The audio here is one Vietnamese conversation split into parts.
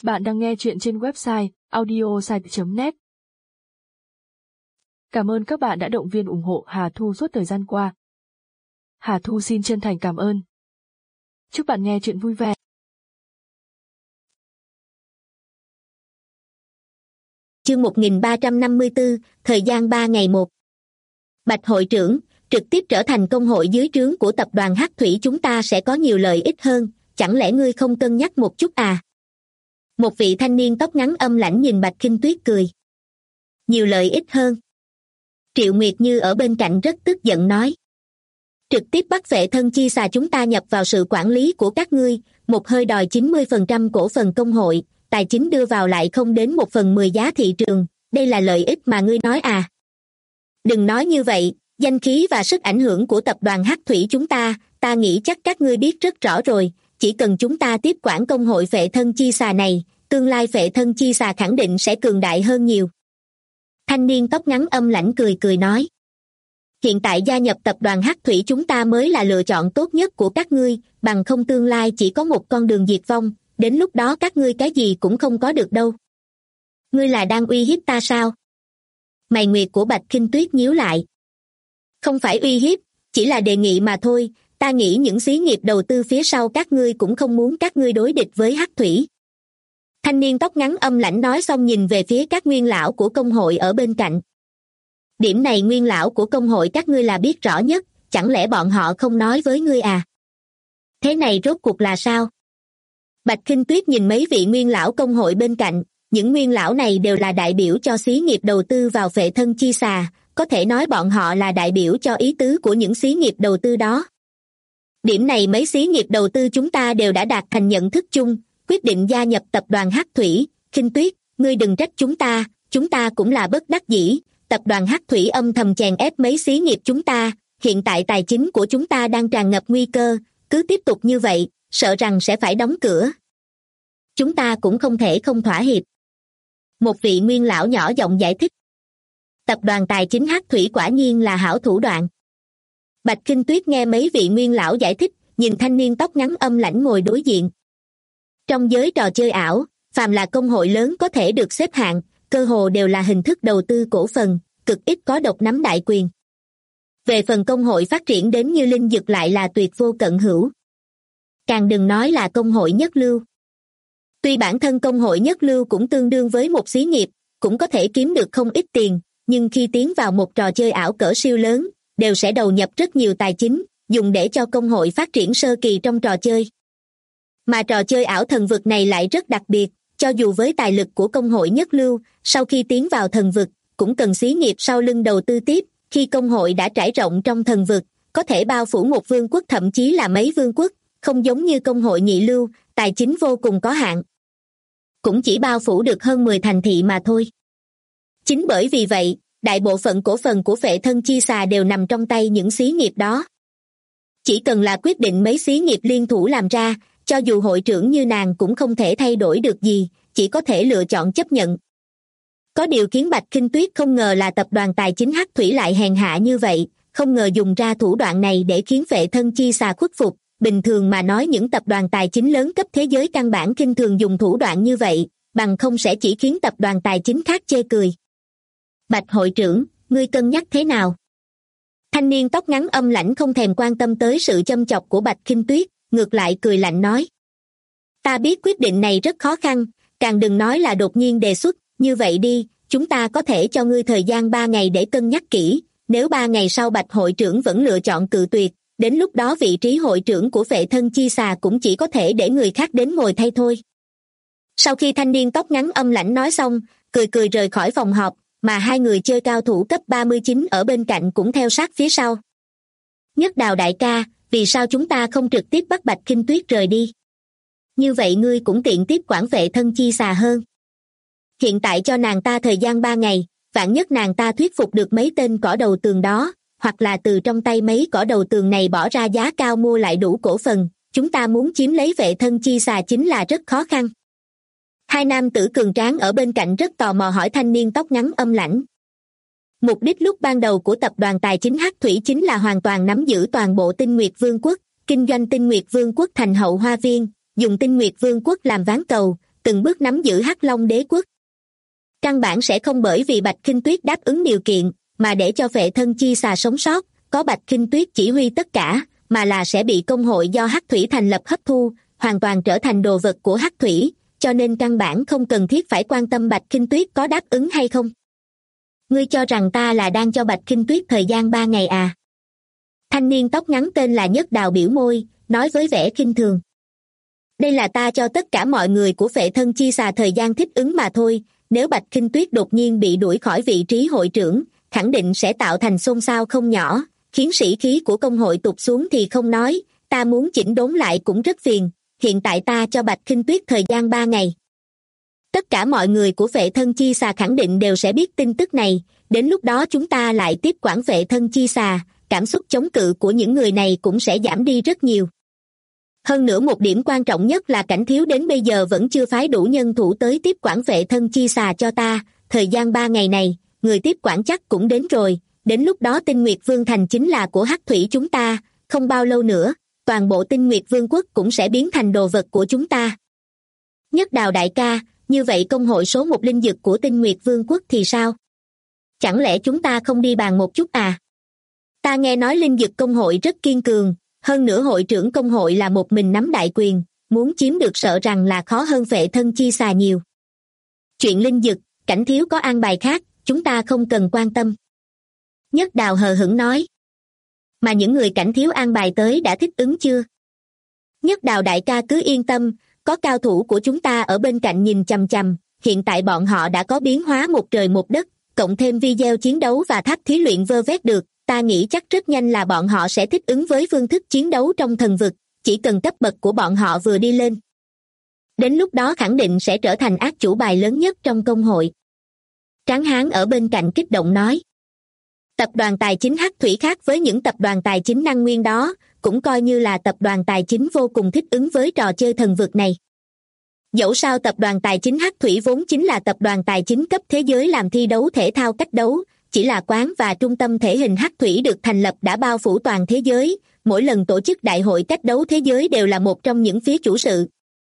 Bạn đang nghe chuyện trên website audiosite.net. Cảm ơn các bạn đã động viên ủng hộ Hà Thu suốt thời gian qua. Hà Thu xin chân thành cảm ơn. Chúc bạn nghe chuyện vui vẻ. Chương 1354, thời gian 3 ngày 1. Bạch hội trưởng, trực tiếp trở thành công hội dưới trướng của tập đoàn Hắc Thủy chúng ta sẽ có nhiều lợi ích hơn, chẳng lẽ ngươi không cân nhắc một chút à? Một vị thanh niên tóc ngắn âm lãnh nhìn Bạch Kinh Tuyết cười. Nhiều lợi ích hơn. Triệu Nguyệt Như ở bên cạnh rất tức giận nói. Trực tiếp bắt Vệ Thân Chi Xà chúng ta nhập vào sự quản lý của các ngươi, một hơi đòi 90% cổ phần công hội, tài chính đưa vào lại không đến 1/10 giá thị trường, đây là lợi ích mà ngươi nói à? Đừng nói như vậy, danh khí và sức ảnh hưởng của tập đoàn Hắc Thủy chúng ta nghĩ chắc các ngươi biết rất rõ rồi, chỉ cần chúng ta tiếp quản công hội Vệ Thân Chi Xà này, tương lai Vệ Thân Chi Xà khẳng định sẽ cường đại hơn nhiều. Thanh niên tóc ngắn âm lãnh cười cười nói. Hiện tại gia nhập tập đoàn Hắc Thủy chúng ta mới là lựa chọn tốt nhất của các ngươi, bằng không tương lai chỉ có một con đường diệt vong, đến lúc đó các ngươi cái gì cũng không có được đâu. Ngươi là đang uy hiếp ta sao? Mày nguyệt của Bạch Kinh Tuyết nhíu lại. Không phải uy hiếp, chỉ là đề nghị mà thôi, ta nghĩ những xí nghiệp đầu tư phía sau các ngươi cũng không muốn các ngươi đối địch với Hắc Thủy. Thanh niên tóc ngắn âm lãnh nói xong nhìn về phía các nguyên lão của công hội ở bên cạnh. Điểm này nguyên lão của công hội các ngươi là biết rõ nhất, chẳng lẽ bọn họ không nói với ngươi à? Thế này rốt cuộc là sao? Bạch Kinh Tuyết nhìn mấy vị nguyên lão công hội bên cạnh, những nguyên lão này đều là đại biểu cho xí nghiệp đầu tư vào Vệ Thân Chi Xà, có thể nói bọn họ là đại biểu cho ý tứ của những xí nghiệp đầu tư đó. Điểm này mấy xí nghiệp đầu tư chúng ta đều đã đạt thành nhận thức chung, quyết định gia nhập tập đoàn Hắc Thủy. Kinh Tuyết, ngươi đừng trách chúng ta cũng là bất đắc dĩ, tập đoàn Hắc Thủy âm thầm chèn ép mấy xí nghiệp chúng ta, hiện tại tài chính của chúng ta đang tràn ngập nguy cơ, cứ tiếp tục như vậy, sợ rằng sẽ phải đóng cửa. Chúng ta cũng không thể không thỏa hiệp. Một vị nguyên lão nhỏ giọng giải thích. Tập đoàn tài chính Hắc Thủy quả nhiên là hảo thủ đoạn. Bạch Kinh Tuyết nghe mấy vị nguyên lão giải thích, nhìn thanh niên tóc ngắn âm lãnh ngồi đối diện. Trong giới trò chơi ảo, phàm là công hội lớn có thể được xếp hạng, cơ hồ đều là hình thức đầu tư cổ phần, cực ít có độc nắm đại quyền. Về phần công hội phát triển đến như linh dược lại là tuyệt vô cận hữu. Càng đừng nói là công hội nhất lưu. Tuy bản thân công hội nhất lưu cũng tương đương với một xí nghiệp, cũng có thể kiếm được không ít tiền, nhưng khi tiến vào một trò chơi ảo cỡ siêu lớn, đều sẽ đầu nhập rất nhiều tài chính, dùng để cho công hội phát triển sơ kỳ trong trò chơi. Mà trò chơi ảo thần vực này lại rất đặc biệt, cho dù với tài lực của công hội nhất lưu, sau khi tiến vào thần vực, cũng cần xí nghiệp sau lưng đầu tư tiếp, khi công hội đã trải rộng trong thần vực, có thể bao phủ một vương quốc thậm chí là mấy vương quốc, không giống như công hội nhị lưu, tài chính vô cùng có hạn. Cũng chỉ bao phủ được hơn 10 thành thị mà thôi. Chính bởi vì vậy, đại bộ phận cổ phần của Vệ Thân Chi Xà đều nằm trong tay những xí nghiệp đó. Chỉ cần là quyết định mấy xí nghiệp liên thủ làm ra, cho dù hội trưởng như nàng cũng không thể thay đổi được gì, chỉ có thể lựa chọn chấp nhận. Có điều khiến Bạch Kinh Tuyết không ngờ là tập đoàn tài chính Hắc Thủy lại hèn hạ như vậy, không ngờ dùng ra thủ đoạn này để khiến Vệ Thân Chi Xà khuất phục. Bình thường mà nói những tập đoàn tài chính lớn cấp thế giới căn bản khinh thường dùng thủ đoạn như vậy, bằng không sẽ chỉ khiến tập đoàn tài chính khác chê cười. Bạch hội trưởng, ngươi cân nhắc thế nào? Thanh niên tóc ngắn âm lãnh không thèm quan tâm tới sự châm chọc của Bạch Kinh Tuyết, ngược lại cười lạnh nói. Ta biết quyết định này rất khó khăn, càng đừng nói là đột nhiên đề xuất, như vậy đi, chúng ta có thể cho ngươi thời gian 3 ngày để cân nhắc kỹ, nếu 3 ngày sau Bạch hội trưởng vẫn lựa chọn cự tuyệt, đến lúc đó vị trí hội trưởng của Vệ Thân Chi Xà cũng chỉ có thể để người khác đến ngồi thay thôi. Sau khi thanh niên tóc ngắn âm lãnh nói xong, cười cười rời khỏi phòng họp, mà hai người chơi cao thủ cấp 39 ở bên cạnh cũng theo sát phía sau. Nhất Đào đại ca, vì sao chúng ta không trực tiếp bắt Bạch Kinh Tuyết rời đi? Như vậy ngươi cũng tiện tiếp quản Vệ Thân Chi Xà hơn. Hiện tại cho nàng ta thời gian 3 ngày, vạn nhất nàng ta thuyết phục được mấy tên cỏ đầu tường đó, hoặc là từ trong tay mấy cỏ đầu tường này bỏ ra giá cao mua lại đủ cổ phần, chúng ta muốn chiếm lấy Vệ Thân Chi Xà chính là rất khó khăn. Hai nam tử cường tráng ở bên cạnh rất tò mò hỏi thanh niên tóc ngắn âm lãnh. Mục đích lúc ban đầu của tập đoàn tài chính Hắc Thủy chính là hoàn toàn nắm giữ toàn bộ Tinh Nguyệt Vương quốc, kinh doanh Tinh Nguyệt Vương quốc thành hậu hoa viên, dùng Tinh Nguyệt Vương quốc làm ván cầu, từng bước nắm giữ Hắc Long đế quốc. Căn bản sẽ không bởi vì Bạch Khinh Tuyết đáp ứng điều kiện mà để cho Phệ Thân Chi Xà sống sót, có Bạch Khinh Tuyết chỉ huy tất cả, mà là sẽ bị công hội do Hắc Thủy thành lập hấp thu, hoàn toàn trở thành đồ vật của Hắc Thủy, cho nên căn bản không cần thiết phải quan tâm Bạch Khinh Tuyết có đáp ứng hay không. Ngươi cho rằng ta là đang cho Bạch Khinh Tuyết thời gian 3 ngày à? Thanh niên tóc ngắn tên là Nhất Đào biểu môi, nói với vẻ khinh thường. Đây là ta cho tất cả mọi người của Phệ Thân Chi Xà thời gian thích ứng mà thôi, nếu Bạch Khinh Tuyết đột nhiên bị đuổi khỏi vị trí hội trưởng, khẳng định sẽ tạo thành xôn xao không nhỏ, khiến sĩ khí của công hội tụt xuống thì không nói, ta muốn chỉnh đốn lại cũng rất phiền, hiện tại ta cho Bạch Khinh Tuyết thời gian 3 ngày. Tất cả mọi người của Phệ Thân Chi Xà khẳng định đều sẽ biết tin tức này, đến lúc đó chúng ta lại tiếp quản Phệ Thân Chi Xà, cảm xúc chống cự của những người này cũng sẽ giảm đi rất nhiều. Hơn nữa một điểm quan trọng nhất là Cảnh Thiếu đến bây giờ vẫn chưa phái đủ nhân thủ tới tiếp quản Phệ Thân Chi Xà cho ta, thời gian 3 ngày này, người tiếp quản chắc cũng đến rồi, đến lúc đó Tinh Nguyệt Vương thành chính là của Hắc Thủy chúng ta, không bao lâu nữa, toàn bộ Tinh Nguyệt Vương quốc cũng sẽ biến thành đồ vật của chúng ta. Nhất Đào đại ca, như vậy công hội số 1 linh dực của Tinh Nguyệt Vương quốc thì sao? Chẳng lẽ chúng ta không đi bàn một chút à? Ta nghe nói linh dực công hội rất kiên cường, hơn nữa hội trưởng công hội là một mình nắm đại quyền, muốn chiếm được sợ rằng là khó hơn Phệ Thân Chi Xà nhiều. Chuyện linh dực, Cảnh Thiếu có an bài khác, chúng ta không cần quan tâm. Nhất Đào hờ hững nói. Mà những người Cảnh Thiếu an bài tới đã thích ứng chưa? Nhất Đào đại ca cứ yên tâm, có cao thủ của chúng ta ở bên cạnh nhìn chằm chằm, hiện tại bọn họ đã có biến hóa một trời một đất, cộng thêm video chiến đấu và tháp thí luyện vơ vét được, ta nghĩ chắc rất nhanh là bọn họ sẽ thích ứng với phương thức chiến đấu trong thần vực, chỉ cần cấp bậc của bọn họ vừa đi lên. Đến lúc đó khẳng định sẽ trở thành ác chủ bài lớn nhất trong công hội. Tráng Hán ở bên cạnh kích động nói. Tập đoàn tài chính Hắc Thủy khác với những tập đoàn tài chính năng nguyên đó, cũng coi như là tập đoàn tài chính vô cùng thích ứng với trò chơi thần vực này. Dẫu sao tập đoàn tài chính Hắc Thủy vốn chính là tập đoàn tài chính cấp thế giới làm thi đấu thể thao cách đấu, chỉ là quán và trung tâm thể hình Hắc Thủy được thành lập đã bao phủ toàn thế giới, mỗi lần tổ chức đại hội cách đấu thế giới đều là một trong những phía chủ sự.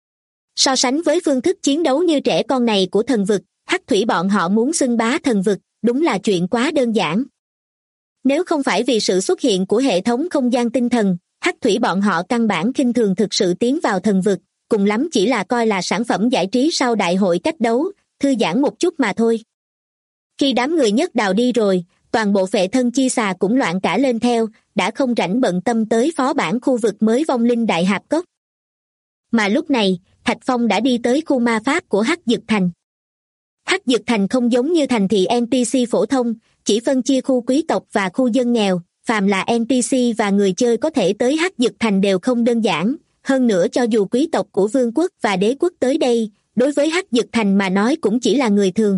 So sánh với phương thức chiến đấu như trẻ con này của thần vực, Hắc Thủy bọn họ muốn xưng bá thần vực, đúng là chuyện quá đơn giản. Nếu không phải vì sự xuất hiện của hệ thống không gian tinh thần, Hắc Thủy bọn họ căn bản khinh thường thực sự tiến vào thần vực, cùng lắm chỉ là coi là sản phẩm giải trí sau đại hội cách đấu, thư giãn một chút mà thôi. Khi đám người Nhất Đào đi rồi, toàn bộ Phệ Thân Chi Xà cũng loạn cả lên theo, đã không rảnh bận tâm tới phó bản khu vực mới vong linh đại hạp cốc. Mà lúc này, Thạch Phong đã đi tới khu ma pháp của Hắc Dực Thành. Hắc Dực Thành không giống như thành thị NPC phổ thông, chỉ phân chia khu quý tộc và khu dân nghèo, phàm là NPC và người chơi có thể tới Hắc Dực Thành đều không đơn giản, hơn nữa cho dù quý tộc của vương quốc và đế quốc tới đây, đối với Hắc Dực Thành mà nói cũng chỉ là người thường.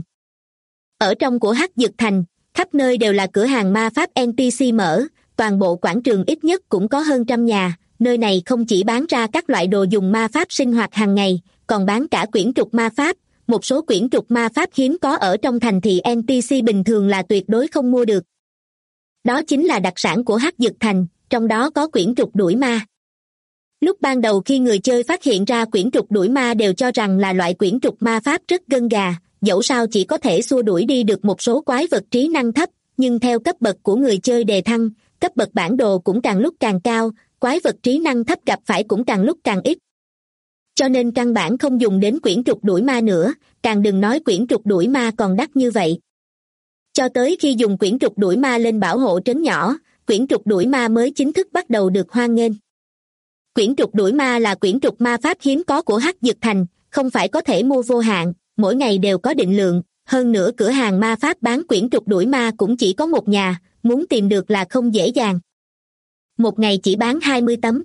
Ở trong của Hắc Dực Thành, khắp nơi đều là cửa hàng ma pháp NPC mở, toàn bộ quảng trường ít nhất cũng có hơn 100 nhà, nơi này không chỉ bán ra các loại đồ dùng ma pháp sinh hoạt hàng ngày, còn bán cả quyển trục ma pháp, một số quyển trục ma pháp hiếm có ở trong thành thị NPC bình thường là tuyệt đối không mua được. Đó chính là đặc sản của Hắc Dực Thành, trong đó có quyển trục đuổi ma. Lúc ban đầu khi người chơi phát hiện ra quyển trục đuổi ma đều cho rằng là loại quyển trục ma pháp rất gân gà, dẫu sao chỉ có thể xua đuổi đi được một số quái vật trí năng thấp, nhưng theo cấp bậc của người chơi đề thăng, cấp bậc bản đồ cũng càng lúc càng cao, quái vật trí năng thấp gặp phải cũng càng lúc càng ít. Cho nên căn bản không dùng đến quyển trục đuổi ma nữa, càng đừng nói quyển trục đuổi ma còn đắt như vậy. Cho tới khi dùng quyển trục đuổi ma lên bảo hộ trấn nhỏ, quyển trục đuổi ma mới chính thức bắt đầu được hoan nghênh. Quyển trục đuổi ma là quyển trục ma pháp hiếm có của Hắc Dực Thành, không phải có thể mua vô hạn, mỗi ngày đều có định lượng, hơn nữa cửa hàng ma pháp bán quyển trục đuổi ma cũng chỉ có một nhà, muốn tìm được là không dễ dàng. Một ngày chỉ bán 20 tấm.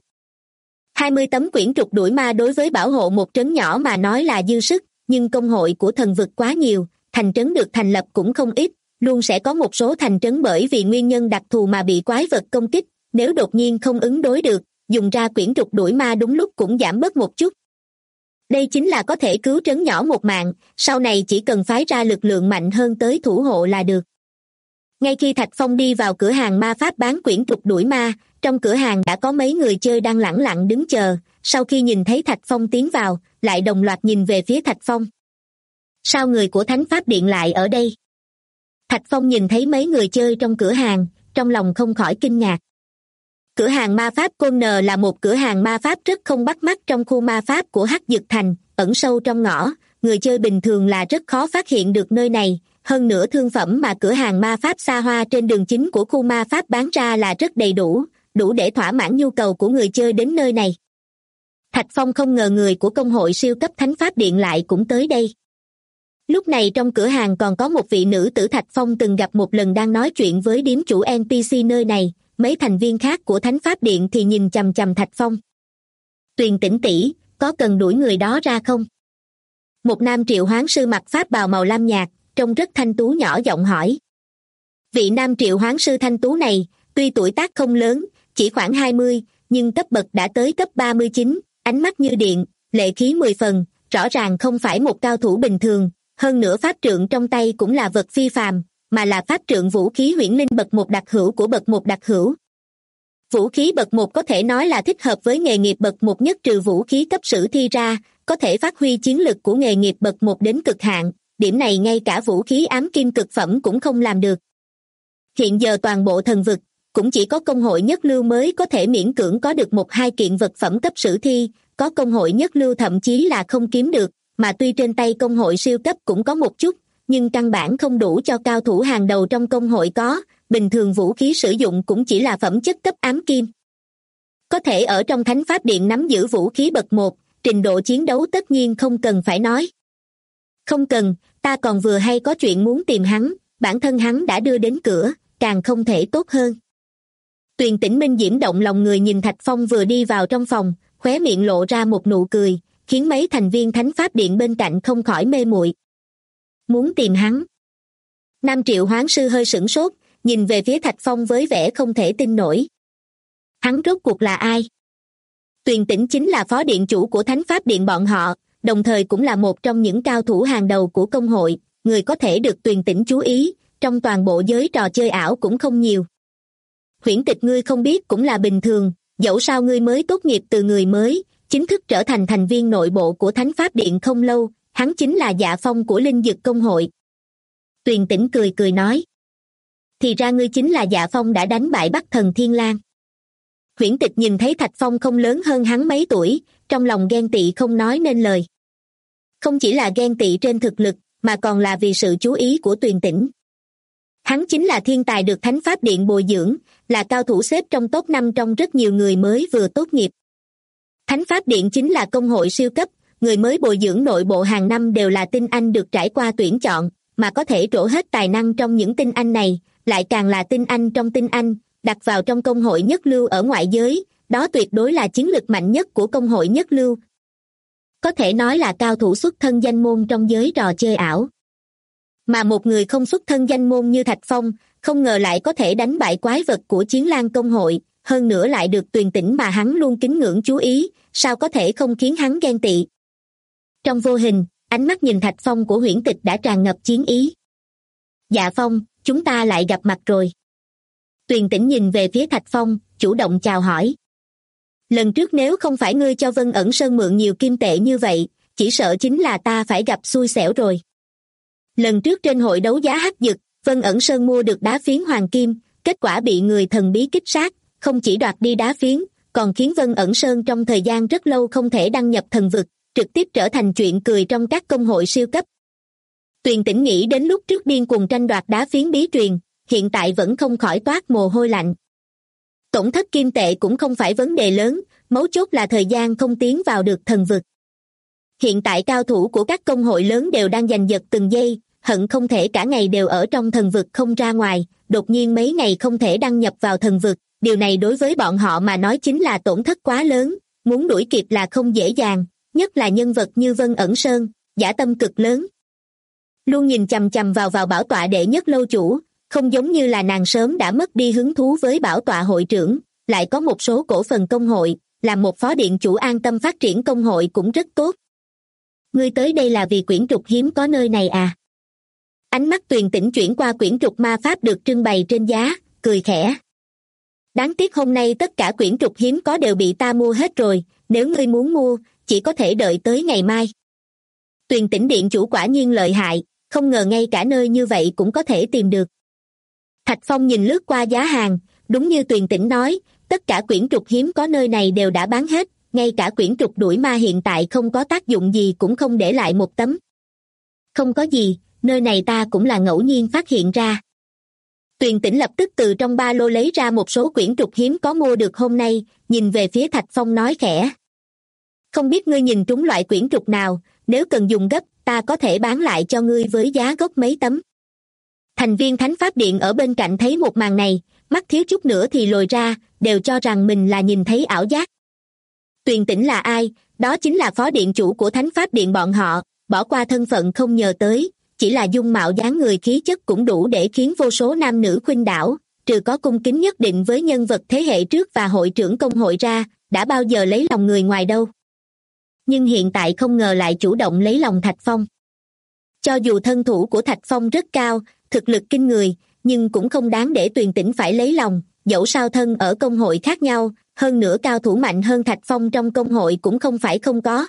20 tấm quyển trục đuổi ma đối với bảo hộ một trấn nhỏ mà nói là dư sức, nhưng công hội của thần vực quá nhiều, thành trấn được thành lập cũng không ít, luôn sẽ có một số thành trấn bởi vì nguyên nhân đặc thù mà bị quái vật công kích, nếu đột nhiên không ứng đối được, dùng ra quyển trục đuổi ma đúng lúc cũng giảm bớt một chút. Đây chính là có thể cứu trấn nhỏ một mạng, sau này chỉ cần phái ra lực lượng mạnh hơn tới thủ hộ là được. Ngay khi Thạch Phong đi vào cửa hàng ma pháp bán quyển trục đuổi ma, trong cửa hàng đã có mấy người chơi đang lẳng lặng đứng chờ, sau khi nhìn thấy Thạch Phong tiến vào, lại đồng loạt nhìn về phía Thạch Phong. Sao người của Thánh Pháp Điện lại ở đây? Thạch Phong nhìn thấy mấy người chơi trong cửa hàng, trong lòng không khỏi kinh ngạc. Cửa hàng ma pháp Connor là một cửa hàng ma pháp rất không bắt mắt trong khu ma pháp của Hắc Dực Thành, ẩn sâu trong ngõ, người chơi bình thường là rất khó phát hiện được nơi này, hơn nữa thương phẩm mà cửa hàng ma pháp xa hoa trên đường chính của khu ma pháp bán ra là rất đầy đủ, đủ để thỏa mãn nhu cầu của người chơi đến nơi này. Thạch Phong không ngờ người của công hội siêu cấp Thánh Pháp Điện lại cũng tới đây. Lúc này trong cửa hàng còn có một vị nữ tử Thạch Phong từng gặp một lần đang nói chuyện với điếm chủ NPC nơi này, mấy thành viên khác của Thánh Pháp Điện thì nhìn chằm chằm Thạch Phong. Tuyền Tĩnh tỷ, có cần đuổi người đó ra không? Một nam triệu hoán sư mặc pháp bào màu lam nhạt, trông rất thanh tú nhỏ giọng hỏi. Vị nam triệu hoán sư thanh tú này, tuy tuổi tác không lớn, chỉ khoảng 20, nhưng cấp bậc đã tới cấp 39, ánh mắt như điện, lệ khí 10 phần, rõ ràng không phải một cao thủ bình thường, hơn nữa pháp trượng trong tay cũng là vật phi phàm, mà là pháp trượng vũ khí huyễn linh bậc 1 đặc hữu của bậc 1 đặc hữu. Vũ khí bậc 1 có thể nói là thích hợp với nghề nghiệp bậc 1 nhất trừ vũ khí cấp sử thi ra, có thể phát huy chiến lực của nghề nghiệp bậc 1 đến cực hạn, điểm này ngay cả vũ khí ám kim cực phẩm cũng không làm được. Hiện giờ toàn bộ thần vực, cũng chỉ có công hội nhất lưu mới có thể miễn cưỡng có được 1-2 kiện vật phẩm cấp sử thi, có công hội nhất lưu thậm chí là không kiếm được, mà tuy trên tay công hội siêu cấp cũng có một chút, nhưng căn bản không đủ cho cao thủ hàng đầu trong công hội có, bình thường vũ khí sử dụng cũng chỉ là phẩm chất cấp ám kim. Có thể ở trong Thánh Pháp Điện nắm giữ vũ khí bậc 1, trình độ chiến đấu tất nhiên không cần phải nói. Không cần, ta còn vừa hay có chuyện muốn tìm hắn, bản thân hắn đã đưa đến cửa, càng không thể tốt hơn. Tuyền Tĩnh Minh diễm động lòng người nhìn Thạch Phong vừa đi vào trong phòng, khóe miệng lộ ra một nụ cười, khiến mấy thành viên Thánh Pháp Điện bên cạnh không khỏi mê muội. Muốn tìm hắn? Nam triệu hoán sư hơi sửng sốt, nhìn về phía Thạch Phong với vẻ không thể tin nổi. Hắn rốt cuộc là ai? Tuyền Tĩnh chính là phó điện chủ của Thánh Pháp Điện bọn họ, đồng thời cũng là một trong những cao thủ hàng đầu của công hội, người có thể được Tuyền Tĩnh chú ý, trong toàn bộ giới trò chơi ảo cũng không nhiều. Huyễn Tịch ngươi không biết cũng là bình thường, dẫu sao ngươi mới tốt nghiệp từ người mới, chính thức trở thành thành viên nội bộ của Thánh Pháp Điện không lâu, hắn chính là Dạ Phong của Linh Dực công hội. Tuyền Tĩnh cười cười nói. Thì ra ngươi chính là Dạ Phong đã đánh bại Bắc Thần Thiên Lang. Huyễn Tịch nhìn thấy Thạch Phong không lớn hơn hắn mấy tuổi, trong lòng ghen tị không nói nên lời. Không chỉ là ghen tị trên thực lực, mà còn là vì sự chú ý của Tuyền Tĩnh. Hắn chính là thiên tài được Thánh Pháp Điện bồi dưỡng, là cao thủ xếp trong top 5 trong rất nhiều người mới vừa tốt nghiệp. Thánh Pháp Điện chính là công hội siêu cấp, người mới bồi dưỡng nội bộ hàng năm đều là tinh anh được trải qua tuyển chọn, mà có thể trổ hết tài năng trong những tinh anh này, lại càng là tinh anh trong tinh anh, đặt vào trong công hội nhất lưu ở ngoại giới, đó tuyệt đối là chiến lực mạnh nhất của công hội nhất lưu. Có thể nói là cao thủ xuất thân danh môn trong giới trò chơi ảo. Mà một người không xuất thân danh môn như Thạch Phong, không ngờ lại có thể đánh bại quái vật của Chiến Lang công hội, hơn nữa lại được Tuyền Tĩnh mà hắn luôn kính ngưỡng chú ý, sao có thể không khiến hắn ghen tị. Trong vô hình, ánh mắt nhìn Thạch Phong của Huyễn Tịch đã tràn ngập chiến ý. Dạ Phong, chúng ta lại gặp mặt rồi. Tuyền Tĩnh nhìn về phía Thạch Phong, chủ động chào hỏi. Lần trước nếu không phải ngươi cho Vân Ẩn Sơn mượn nhiều kim tệ như vậy, chỉ sợ chính là ta phải gặp xui xẻo rồi. Lần trước trên hội đấu giá Hắc Dực, Vân Ẩn Sơn mua được đá phiến hoàng kim, kết quả bị người thần bí kích sát, không chỉ đoạt đi đá phiến, còn khiến Vân Ẩn Sơn trong thời gian rất lâu không thể đăng nhập thần vực, trực tiếp trở thành chuyện cười trong các công hội siêu cấp. Tuyền Tĩnh nghĩ đến lúc trước điên cuồng tranh đoạt đá phiến bí truyền, hiện tại vẫn không khỏi toát mồ hôi lạnh. Tổn thất kim tệ cũng không phải vấn đề lớn, mấu chốt là thời gian không tiến vào được thần vực. Hiện tại cao thủ của các công hội lớn đều đang giành giật từng giây, hận không thể cả ngày đều ở trong thần vực không ra ngoài, đột nhiên mấy ngày không thể đăng nhập vào thần vực, điều này đối với bọn họ mà nói chính là tổn thất quá lớn, muốn đuổi kịp là không dễ dàng, nhất là nhân vật như Vân Ẩn Sơn, dã tâm cực lớn. Luôn nhìn chằm chằm vào bảo tọa đệ nhất lâu chủ, không giống như là nàng sớm đã mất đi hứng thú với bảo tọa hội trưởng, lại có một số cổ phần công hội, làm một phó điện chủ an tâm phát triển công hội cũng rất tốt. Ngươi tới đây là vì quyển trục hiếm có nơi này à? Ánh mắt Tuyền Tĩnh chuyển qua quyển trục ma pháp được trưng bày trên giá, cười khẽ. Đáng tiếc hôm nay tất cả quyển trục hiếm có đều bị ta mua hết rồi, nếu ngươi muốn mua, chỉ có thể đợi tới ngày mai. Tuyền Tĩnh điện chủ quả nhiên lợi hại, không ngờ ngay cả nơi như vậy cũng có thể tìm được. Thạch Phong nhìn lướt qua giá hàng, đúng như Tuyền Tĩnh nói, tất cả quyển trục hiếm có nơi này đều đã bán hết, ngay cả quyển trục đuổi ma hiện tại không có tác dụng gì cũng không để lại một tấm. Không có gì, nơi này ta cũng là ngẫu nhiên phát hiện ra. Tuyền Tĩnh lập tức từ trong ba lô lấy ra một số quyển trục hiếm có mua được hôm nay, nhìn về phía Thạch Phong nói khẽ. Không biết ngươi nhìn trúng loại quyển trục nào, nếu cần dùng gấp, ta có thể bán lại cho ngươi với giá gốc mấy tấm. Thành viên Thánh Pháp Điện ở bên cạnh thấy một màn này, mắt thiếu chút nữa thì lồi ra, đều cho rằng mình là nhìn thấy ảo giác. Tuyền Tĩnh là ai? Đó chính là phó điện chủ của Thánh Pháp Điện bọn họ, bỏ qua thân phận không nhờ tới, chỉ là dung mạo dáng người khí chất cũng đủ để khiến vô số nam nữ khuynh đảo, trừ có cung kính nhất định với nhân vật thế hệ trước và hội trưởng công hội ra, đã bao giờ lấy lòng người ngoài đâu. Nhưng hiện tại không ngờ lại chủ động lấy lòng Thạch Phong. Cho dù thân thủ của Thạch Phong rất cao, thực lực kinh người, nhưng cũng không đáng để Tuyền Tĩnh phải lấy lòng, dẫu sao thân ở công hội khác nhau, hơn nữa cao thủ mạnh hơn Thạch Phong trong công hội cũng không phải không có.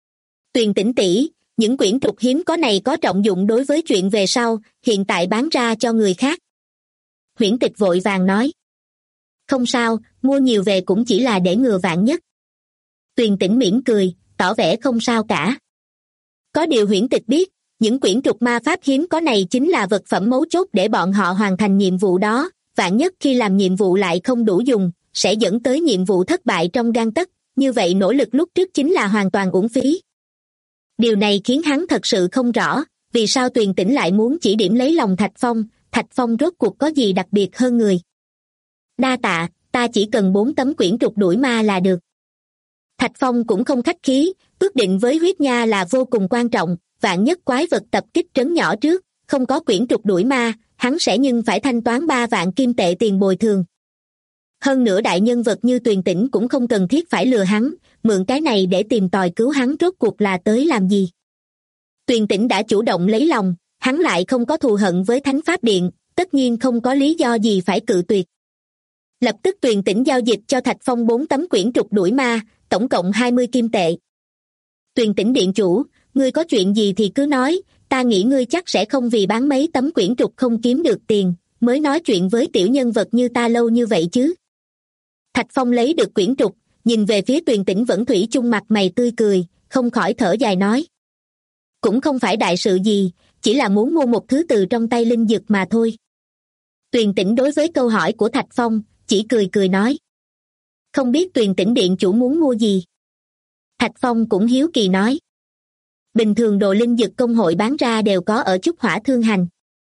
Tuyền Tĩnh tỷ, những quyển trục hiếm có này có trọng dụng đối với chuyện về sau, hiện tại bán ra cho người khác. Huyễn Tịch vội vàng nói. Không sao, mua nhiều về cũng chỉ là để ngừa vạn nhất. Tuyền Tĩnh mỉm cười, tỏ vẻ không sao cả. Có điều Huyễn Tịch biết, những quyển trục ma pháp hiếm có này chính là vật phẩm mấu chốt để bọn họ hoàn thành nhiệm vụ đó, vạn nhất khi làm nhiệm vụ lại không đủ dùng, sẽ dẫn tới nhiệm vụ thất bại trong gang tấc, như vậy nỗ lực lúc trước chính là hoàn toàn uổng phí. Điều này khiến hắn thật sự không rõ, vì sao Tuyền Tĩnh lại muốn chỉ điểm lấy lòng Thạch Phong rốt cuộc có gì đặc biệt hơn người. Đa tạ, ta chỉ cần 4 tấm quyển trục đuổi ma là được. Thạch Phong cũng không khách khí, ước định với huyết nha là vô cùng quan trọng, vạn nhất quái vật tập kích trấn nhỏ trước, không có quyển trục đuổi ma, hắn sẽ nhưng phải thanh toán 3 vạn kim tệ tiền bồi thường. Hơn nữa đại nhân vật như Tuyền Tĩnh cũng không cần thiết phải lừa hắn, mượn cái này để tìm tòi cứu hắn rốt cuộc là tới làm gì. Tuyền Tĩnh đã chủ động lấy lòng, hắn lại không có thù hận với Thánh Pháp Điện, tất nhiên không có lý do gì phải cự tuyệt. Lập tức Tuyền Tĩnh giao dịch cho Thạch Phong 4 tấm quyển trục đuổi ma, tổng cộng 20 kim tệ. Tuyền Tĩnh điện chủ, ngươi có chuyện gì thì cứ nói, ta nghĩ ngươi chắc sẽ không vì bán mấy tấm quyển trục không kiếm được tiền, mới nói chuyện với tiểu nhân vật như ta lâu như vậy chứ. Thạch Phong lấy được quyển trục, nhìn về phía Tuyền Tĩnh vẫn thủy chung mặt mày tươi cười, không khỏi thở dài nói. Cũng không phải đại sự gì, chỉ là muốn mua một thứ từ trong tay linh dược mà thôi. Tuyền Tĩnh đối với câu hỏi của Thạch Phong, chỉ cười cười nói. Không biết Tuyền Tĩnh điện chủ muốn mua gì? Thạch Phong cũng hiếu kỳ nói. Bình thường đồ linh dược công hội bán ra đều có ở Trúc Hỏa Thương Hành.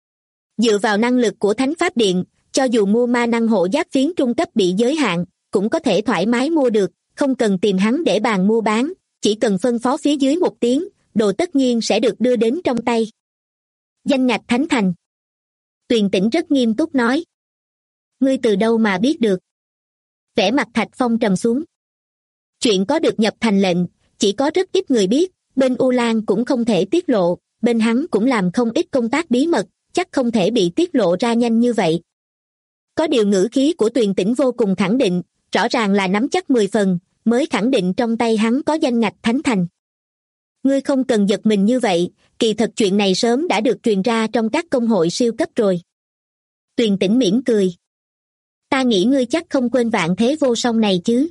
Dựa vào năng lực của Thánh Pháp Điện, cho dù mua ma năng hộ giáp phiến trung cấp bị giới hạn, cũng có thể thoải mái mua được, không cần tìm hắn để bàn mua bán, chỉ cần phân phó phía dưới một tiếng, đồ tất nhiên sẽ được đưa đến trong tay. Danh ngạch Thánh Thành. Tuyền Tĩnh rất nghiêm túc nói. Ngươi từ đâu mà biết được? Vẻ mặt Thạch Phong trầm xuống. Chuyện có được nhập thành lệnh, chỉ có rất ít người biết, bên U Lan cũng không thể tiết lộ, bên hắn cũng làm không ít công tác bí mật, chắc không thể bị tiết lộ ra nhanh như vậy. Có điều ngữ khí của Tuyền Tĩnh vô cùng khẳng định, rõ ràng là nắm chắc 10 phần, mới khẳng định trong tay hắn có danh ngạch Thánh Thành. Ngươi không cần giật mình như vậy, kỳ thật chuyện này sớm đã được truyền ra trong các công hội siêu cấp rồi. Tuyền Tĩnh mỉm cười. Ta nghĩ ngươi chắc không quên vạn thế vô song này chứ.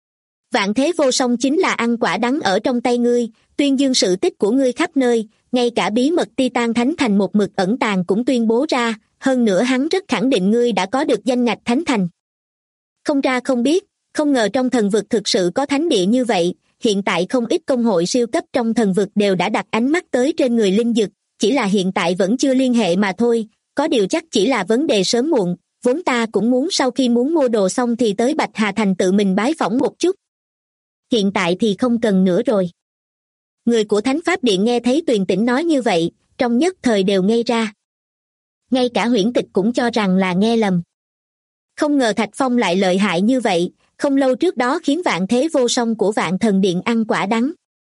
Vạn thế vô song chính là ăn quả đắng ở trong tay ngươi, tuyên dương sự tích của ngươi khắp nơi, ngay cả bí mật Titan Thánh Thành một mực ẩn tàng cũng tuyên bố ra, hơn nữa hắn rất khẳng định ngươi đã có được danh ngạch Thánh Thành. Không ra không biết, không ngờ trong thần vực thực sự có thánh địa như vậy, hiện tại không ít công hội siêu cấp trong thần vực đều đã đặt ánh mắt tới trên người linh dực, chỉ là hiện tại vẫn chưa liên hệ mà thôi, có điều chắc chỉ là vấn đề sớm muộn, vốn ta cũng muốn sau khi muốn mua đồ xong thì tới Bạch Hà Thành tự mình bái phỏng một chút. Hiện tại thì không cần nữa rồi. Người của Thánh Pháp Điện nghe thấy Tuyền Tĩnh nói như vậy, trong nhất thời đều ngây ra. Ngay cả Huyễn Tịch cũng cho rằng là nghe lầm. Không ngờ Thạch Phong lại lợi hại như vậy, không lâu trước đó khiến Vạn Thế Vô Song của Vạn Thần Điện ăn quả đắng.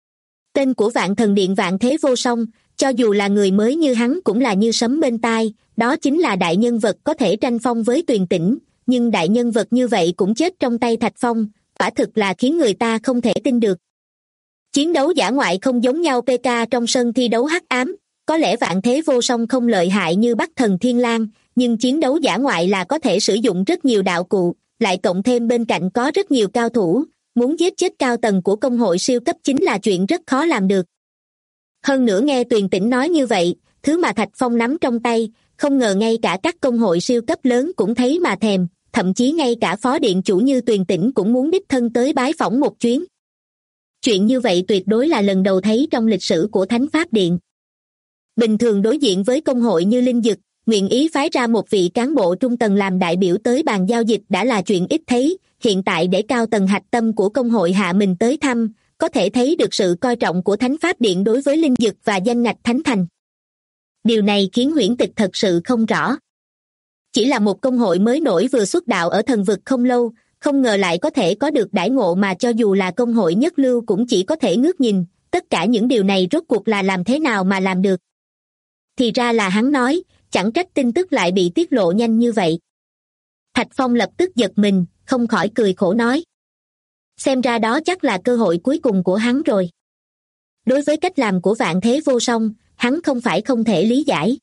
Tên của Vạn Thần Điện Vạn Thế Vô Song, cho dù là người mới như hắn cũng là như sấm bên tai, đó chính là đại nhân vật có thể tranh phong với Tuyền Tĩnh, nhưng đại nhân vật như vậy cũng chết trong tay Thạch Phong, quả thực là khiến người ta không thể tin được. Chiến đấu dã ngoại không giống nhau. PK trong sân thi đấu hắc ám, có lẽ Vạn Thế Vô Song không lợi hại như Bắc Thần Thiên Lang, nhưng chiến đấu dã ngoại là có thể sử dụng rất nhiều đạo cụ, lại cộng thêm bên cạnh có rất nhiều cao thủ, muốn giết chết cao tầng của công hội siêu cấp chính là chuyện rất khó làm được. Hơn nữa nghe Tuyền Tĩnh nói như vậy, thứ mà Thạch Phong nắm trong tay, không ngờ ngay cả các công hội siêu cấp lớn cũng thấy mà thèm, thậm chí ngay cả phó điện chủ như Tuyền Tĩnh cũng muốn đích thân tới bái phỏng một chuyến. Chuyện như vậy tuyệt đối là lần đầu thấy trong lịch sử của Thánh Pháp Điện. Bình thường đối diện với công hội như Linh Dực, nguyện ý phái ra một vị cán bộ trung tầng làm đại biểu tới bàn giao dịch đã là chuyện ít thấy, hiện tại để cao tầng hạch tâm của công hội hạ mình tới thăm, có thể thấy được sự coi trọng của Thánh Pháp Điện đối với Linh Dực và danh ngạch Thánh Thành. Điều này khiến Huyễn Tịch thật sự không rõ. Chỉ là một công hội mới nổi vừa xuất đạo ở thần vực không lâu, không ngờ lại có thể có được đãi ngộ mà cho dù là công hội nhất lưu cũng chỉ có thể ngước nhìn, tất cả những điều này rốt cuộc là làm thế nào mà làm được. Thì ra là hắn nói, chẳng trách tin tức lại bị tiết lộ nhanh như vậy. Thạch Phong lập tức giật mình, không khỏi cười khổ nói. Xem ra đó chắc là cơ hội cuối cùng của hắn rồi. Đối với cách làm của Vạn Thế Vô Song, hắn không phải không thể lý giải.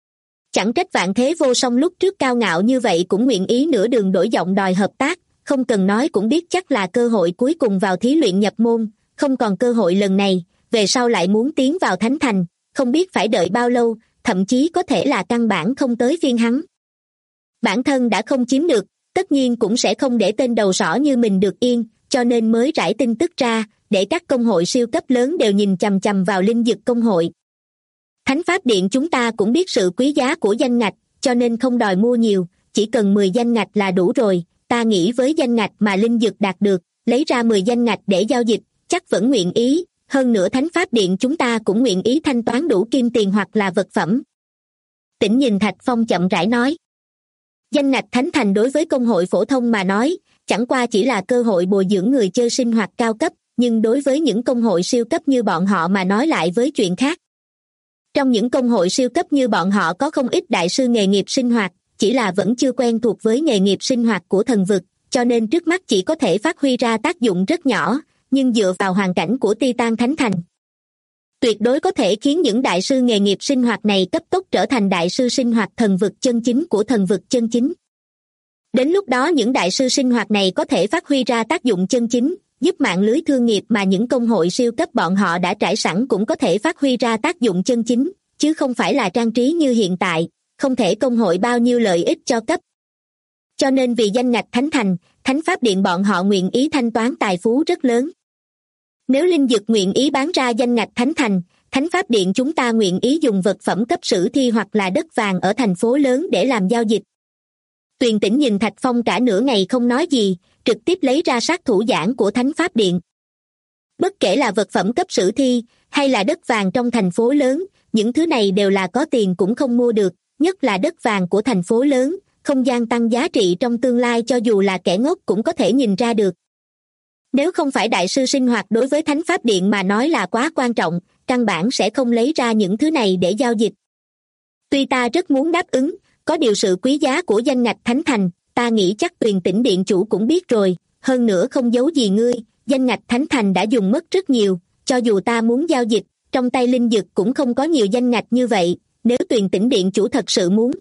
Chẳng trách Vạn Thế Vô Song lúc trước cao ngạo như vậy cũng nguyện ý nửa đường đổi giọng đòi hợp tác, không cần nói cũng biết chắc là cơ hội cuối cùng vào thí luyện nhập môn, không còn cơ hội lần này, về sau lại muốn tiến vào Thánh Thành, không biết phải đợi bao lâu, thậm chí có thể là căn bản không tới phiên hắn. Bản thân đã không chiếm được, tất nhiên cũng sẽ không để tên đầu sỏ như mình được yên, cho nên mới rải tin tức ra, để các công hội siêu cấp lớn đều nhìn chằm chằm vào Linh Dực công hội. Thánh Pháp Điện chúng ta cũng biết sự quý giá của danh ngạch, cho nên không đòi mua nhiều, chỉ cần 10 danh ngạch là đủ rồi. Ta nghĩ với danh ngạch mà Linh Dực đạt được, lấy ra 10 danh ngạch để giao dịch, chắc vẫn nguyện ý, hơn nữa Thánh Pháp Điện chúng ta cũng nguyện ý thanh toán đủ kim tiền hoặc là vật phẩm. Tĩnh nhìn Thạch Phong chậm rãi nói. Danh ngạch Thánh Thành đối với công hội phổ thông mà nói, chẳng qua chỉ là cơ hội bồi dưỡng người chơi sinh hoạt cao cấp, nhưng đối với những công hội siêu cấp như bọn họ mà nói lại với chuyện khác. Trong những công hội siêu cấp như bọn họ có không ít đại sư nghề nghiệp sinh hoạt, chỉ là vẫn chưa quen thuộc với nghề nghiệp sinh hoạt của thần vực, cho nên trước mắt chỉ có thể phát huy ra tác dụng rất nhỏ, nhưng dựa vào hoàn cảnh của Titan Thánh Thành, tuyệt đối có thể khiến những đại sư nghề nghiệp sinh hoạt này cấp tốc trở thành đại sư sinh hoạt thần vực chân chính của thần vực chân chính. Đến lúc đó những đại sư sinh hoạt này có thể phát huy ra tác dụng chân chính, giúp mạng lưới thương nghiệp mà những công hội siêu cấp bọn họ đã trải sẵn cũng có thể phát huy ra tác dụng chân chính, chứ không phải là trang trí như hiện tại, không thể công hội bao nhiêu lợi ích cho cấp. Cho nên vì danh ngạch Thánh Thành, Thánh Pháp Điện bọn họ nguyện ý thanh toán tài phú rất lớn. Nếu Linh Dực nguyện ý bán ra danh ngạch Thánh Thành, Thánh Pháp Điện chúng ta nguyện ý dùng vật phẩm cấp sử thi hoặc là đất vàng ở thành phố lớn để làm giao dịch. Tuyền Tĩnh nhìn Thạch Phong cả nửa ngày không nói gì, trực tiếp lấy ra sát thủ giảng của Thánh Pháp Điện. Bất kể là vật phẩm cấp sử thi, hay là đất vàng trong thành phố lớn, những thứ này đều là có tiền cũng không mua được, nhất là đất vàng của thành phố lớn, không gian tăng giá trị trong tương lai cho dù là kẻ ngốc cũng có thể nhìn ra được. Nếu không phải đại sư sinh hoạt đối với Thánh Pháp Điện mà nói là quá quan trọng, căn bản sẽ không lấy ra những thứ này để giao dịch. Tuy ta rất muốn đáp ứng, có điều sự quý giá của danh ngạch Thánh Thành, ta nghĩ chắc Tuyền Tĩnh điện chủ cũng biết rồi, hơn nữa không giấu gì ngươi, danh ngạch Thánh Thành đã dùng mất rất nhiều, cho dù ta muốn giao dịch, trong tay Linh Dực cũng không có nhiều danh ngạch như vậy, nếu Tuyền Tĩnh điện chủ thật sự muốn.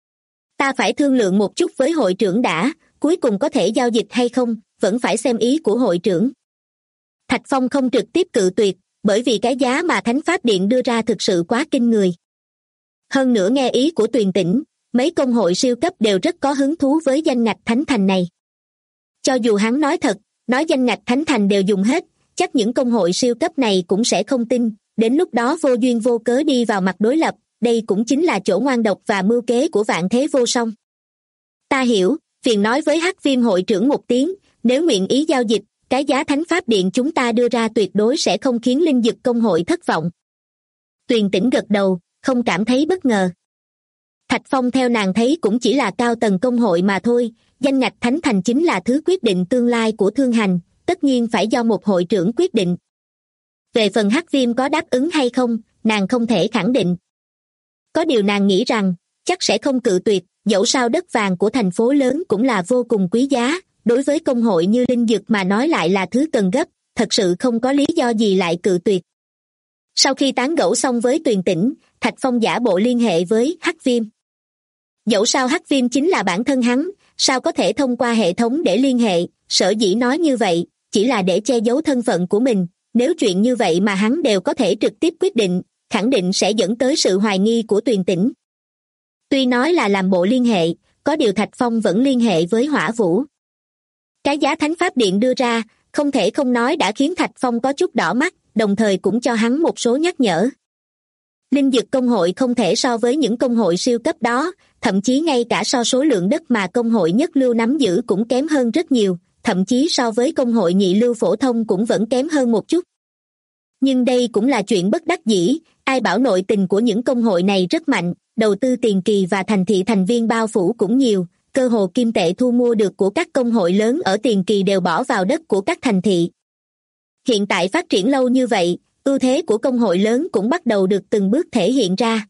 Ta phải thương lượng một chút với hội trưởng đã, cuối cùng có thể giao dịch hay không, vẫn phải xem ý của hội trưởng. Thạch Phong không trực tiếp cự tuyệt, bởi vì cái giá mà Thánh Pháp Điện đưa ra thực sự quá kinh người. Hơn nữa nghe ý của Tuyền Tĩnh, mấy công hội siêu cấp đều rất có hứng thú với danh ngạch Thánh Thành này. Cho dù hắn nói thật, nói danh ngạch Thánh Thành đều dùng hết, chắc những công hội siêu cấp này cũng sẽ không tin, đến lúc đó vô duyên vô cớ đi vào mặt đối lập, đây cũng chính là chỗ ngoan độc và mưu kế của Vạn Thế Vô Song. Ta hiểu, phiền nói với Hắc Viêm hội trưởng một tiếng, nếu nguyện ý giao dịch, cái giá Thánh Pháp Điện chúng ta đưa ra tuyệt đối sẽ không khiến Linh Dực công hội thất vọng. Tuyền Tĩnh gật đầu, không cảm thấy bất ngờ. Thạch Phong theo nàng thấy cũng chỉ là cao tầng công hội mà thôi, danh ngạch Thánh Thành chính là thứ quyết định tương lai của thương hành, tất nhiên phải do một hội trưởng quyết định. Về phần Hắc Viêm có đáp ứng hay không, nàng không thể khẳng định. Có điều nàng nghĩ rằng, chắc sẽ không cự tuyệt, dẫu sao đất vàng của thành phố lớn cũng là vô cùng quý giá, đối với công hội như Linh Dực mà nói lại là thứ cần gấp, thật sự không có lý do gì lại cự tuyệt. Sau khi tán gẫu xong với Tuyền Tĩnh, Thạch Phong giả bộ liên hệ với Hắc Viêm. Dẫu sao Hắc Viêm chính là bản thân hắn, sao có thể thông qua hệ thống để liên hệ, sở dĩ nói như vậy, chỉ là để che giấu thân phận của mình, nếu chuyện như vậy mà hắn đều có thể trực tiếp quyết định, khẳng định sẽ dẫn tới sự hoài nghi của Tuyền Tĩnh. Tuy nói là làm bộ liên hệ, có điều Thạch Phong vẫn liên hệ với Hỏa Vũ. Cái giá Thánh Pháp Điện đưa ra, không thể không nói đã khiến Thạch Phong có chút đỏ mắt, đồng thời cũng cho hắn một số nhắc nhở. Linh Dực công hội không thể so với những công hội siêu cấp đó, thậm chí ngay cả so số lượng đất mà công hội nhất lưu nắm giữ cũng kém hơn rất nhiều, thậm chí so với công hội nhị lưu phổ thông cũng vẫn kém hơn một chút. Nhưng đây cũng là chuyện bất đắc dĩ, ai bảo nội tình của những công hội này rất mạnh, đầu tư tiền kỳ và thành thị thành viên bao phủ cũng nhiều, cơ hồ kim tệ thu mua được của các công hội lớn ở tiền kỳ đều bỏ vào đất của các thành thị. Hiện tại phát triển lâu như vậy, ưu thế của công hội lớn cũng bắt đầu được từng bước thể hiện ra.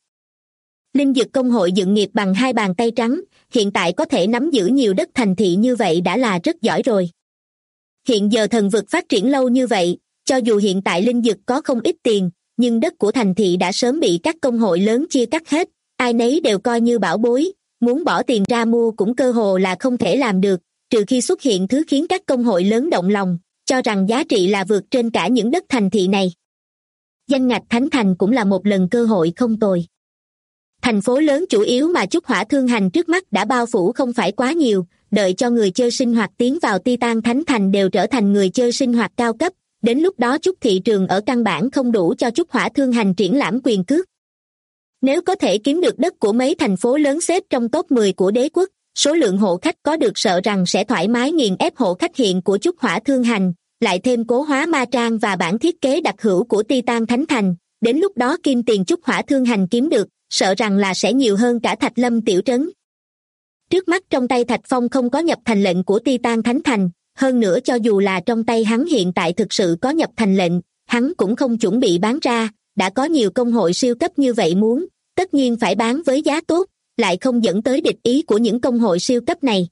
Linh Dực công hội dựng nghiệp bằng hai bàn tay trắng, hiện tại có thể nắm giữ nhiều đất thành thị như vậy đã là rất giỏi rồi. Hiện giờ thần vực phát triển lâu như vậy, cho dù hiện tại Linh Dực có không ít tiền, nhưng đất của thành thị đã sớm bị các công hội lớn chia cắt hết, ai nấy đều coi như bảo bối, muốn bỏ tiền ra mua cũng cơ hồ là không thể làm được, trừ khi xuất hiện thứ khiến các công hội lớn động lòng, cho rằng giá trị là vượt trên cả những đất thành thị này. Danh ngạch Thánh Thành cũng là một lần cơ hội không tồi. Thành phố lớn chủ yếu mà Chúc Hỏa Thương Hành trước mắt đã bao phủ không phải quá nhiều, đợi cho người chơi sinh hoạt tiến vào Titan Thánh Thành đều trở thành người chơi sinh hoạt cao cấp, đến lúc đó Chúc thị trường ở căn bản không đủ cho Chúc Hỏa Thương Hành triển lãm quyền cước. Nếu có thể kiếm được đất của mấy thành phố lớn xếp trong top 10 của đế quốc, số lượng hộ khách có được sợ rằng sẽ thoải mái nghiền ép hộ khách hiện của Chúc Hỏa Thương Hành, lại thêm cố hóa ma trang và bản thiết kế đặc hữu của Titan Thánh Thành, đến lúc đó kim tiền Chúc Hỏa Thương Hành kiếm được, sợ rằng là sẽ nhiều hơn cả Thạch Lâm tiểu trấn. Trước mắt trong tay Thạch Phong không có nhập thành lệnh của Titan Thánh Thành, hơn nữa cho dù là trong tay hắn hiện tại thực sự có nhập thành lệnh, hắn cũng không chuẩn bị bán ra, đã có nhiều công hội siêu cấp như vậy muốn, tất nhiên phải bán với giá tốt, lại không dẫn tới địch ý của những công hội siêu cấp này,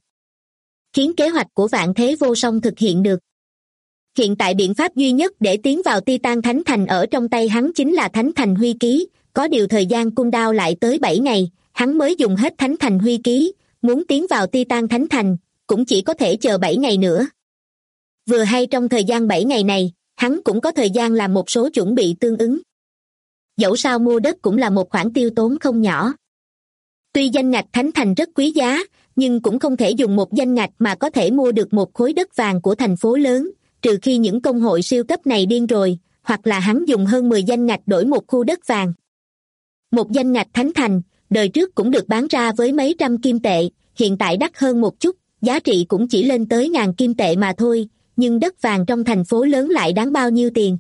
khiến kế hoạch của Vạn Thế Vô Song thực hiện được. Hiện tại biện pháp duy nhất để tiến vào Titan Thánh Thành ở trong tay hắn chính là Thánh Thành Huy Ký, có điều thời gian cooldown lại tới 7 ngày, hắn mới dùng hết Thánh Thành Huy Ký, muốn tiến vào Titan Thánh Thành, cũng chỉ có thể chờ 7 ngày nữa. Vừa hay trong thời gian 7 ngày này, hắn cũng có thời gian làm một số chuẩn bị tương ứng. Dẫu sao mua đất cũng là một khoản tiêu tốn không nhỏ. Tuy danh ngạch Thánh Thành rất quý giá, nhưng cũng không thể dùng một danh ngạch mà có thể mua được một khối đất vàng của thành phố lớn, trừ khi những công hội siêu cấp này điên rồi, hoặc là hắn dùng hơn 10 danh ngạch đổi một khu đất vàng. Một danh ngạch Thánh Thành, đời trước cũng được bán ra với mấy trăm kim tệ, hiện tại đắt hơn một chút, giá trị cũng chỉ lên tới ngàn kim tệ mà thôi, nhưng đất vàng trong thành phố lớn lại đáng bao nhiêu tiền?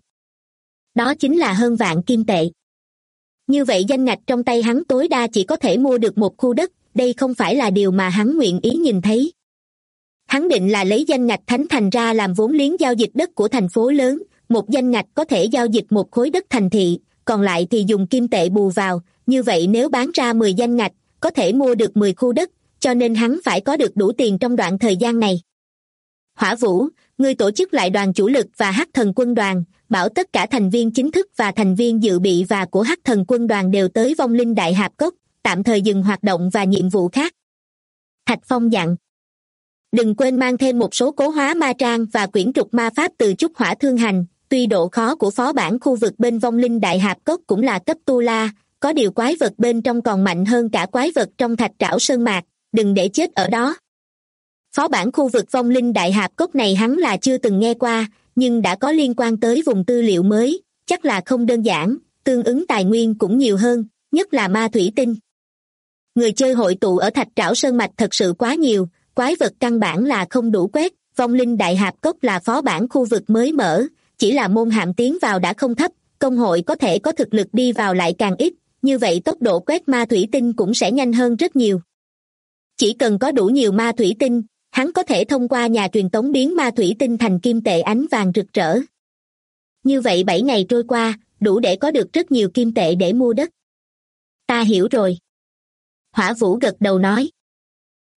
Đó chính là hơn vạn kim tệ. Như vậy danh ngạch trong tay hắn tối đa chỉ có thể mua được một khu đất, đây không phải là điều mà hắn nguyện ý nhìn thấy. Hắn định là lấy danh ngạch Thánh Thành ra làm vốn liếng giao dịch đất của thành phố lớn, một danh ngạch có thể giao dịch một khối đất thành thị, còn lại thì dùng kim tệ bù vào, như vậy nếu bán ra 10 danh ngạch, có thể mua được 10 khu đất, cho nên hắn phải có được đủ tiền trong đoạn thời gian này. Hỏa Vũ, ngươi tổ chức lại đoàn chủ lực và Hắc Thần quân đoàn, bảo tất cả thành viên chính thức và thành viên dự bị và của Hắc Thần quân đoàn đều tới Vong Linh Đại Hạp Cốc, tạm thời dừng hoạt động và nhiệm vụ khác. Thạch Phong dặn. Đừng quên mang thêm một số cố hóa ma trang và quyển trục ma pháp từ Chúc Hỏa Thương Hành, tuy độ khó của phó bản khu vực bên Vong Linh Đại Hạp Cốc cũng là cấp tu la, có điều quái vật bên trong còn mạnh hơn cả quái vật trong Thạch Trảo Sơn Mạc, đừng để chết ở đó. Phó bản khu vực Vong Linh Đại Hạp Cốc này hắn là chưa từng nghe qua, nhưng đã có liên quan tới vùng tư liệu mới, chắc là không đơn giản, tương ứng tài nguyên cũng nhiều hơn, nhất là ma thủy tinh. Người chơi hội tụ ở Thạch Trảo Sơn Mạch thật sự quá nhiều, quái vật căn bản là không đủ quét, Vong Linh Đại Hạp Cốc là phó bản khu vực mới mở, chỉ là môn hạm tiến vào đã không thấp, công hội có thể có thực lực đi vào lại càng ít, như vậy tốc độ quét ma thủy tinh cũng sẽ nhanh hơn rất nhiều. Chỉ cần có đủ nhiều ma thủy tinh, hắn có thể thông qua nhà truyền tống biến ma thủy tinh thành kim tệ ánh vàng rực rỡ. Như vậy 7 ngày trôi qua, đủ để có được rất nhiều kim tệ để mua đất. Ta hiểu rồi. Hỏa Vũ gật đầu nói.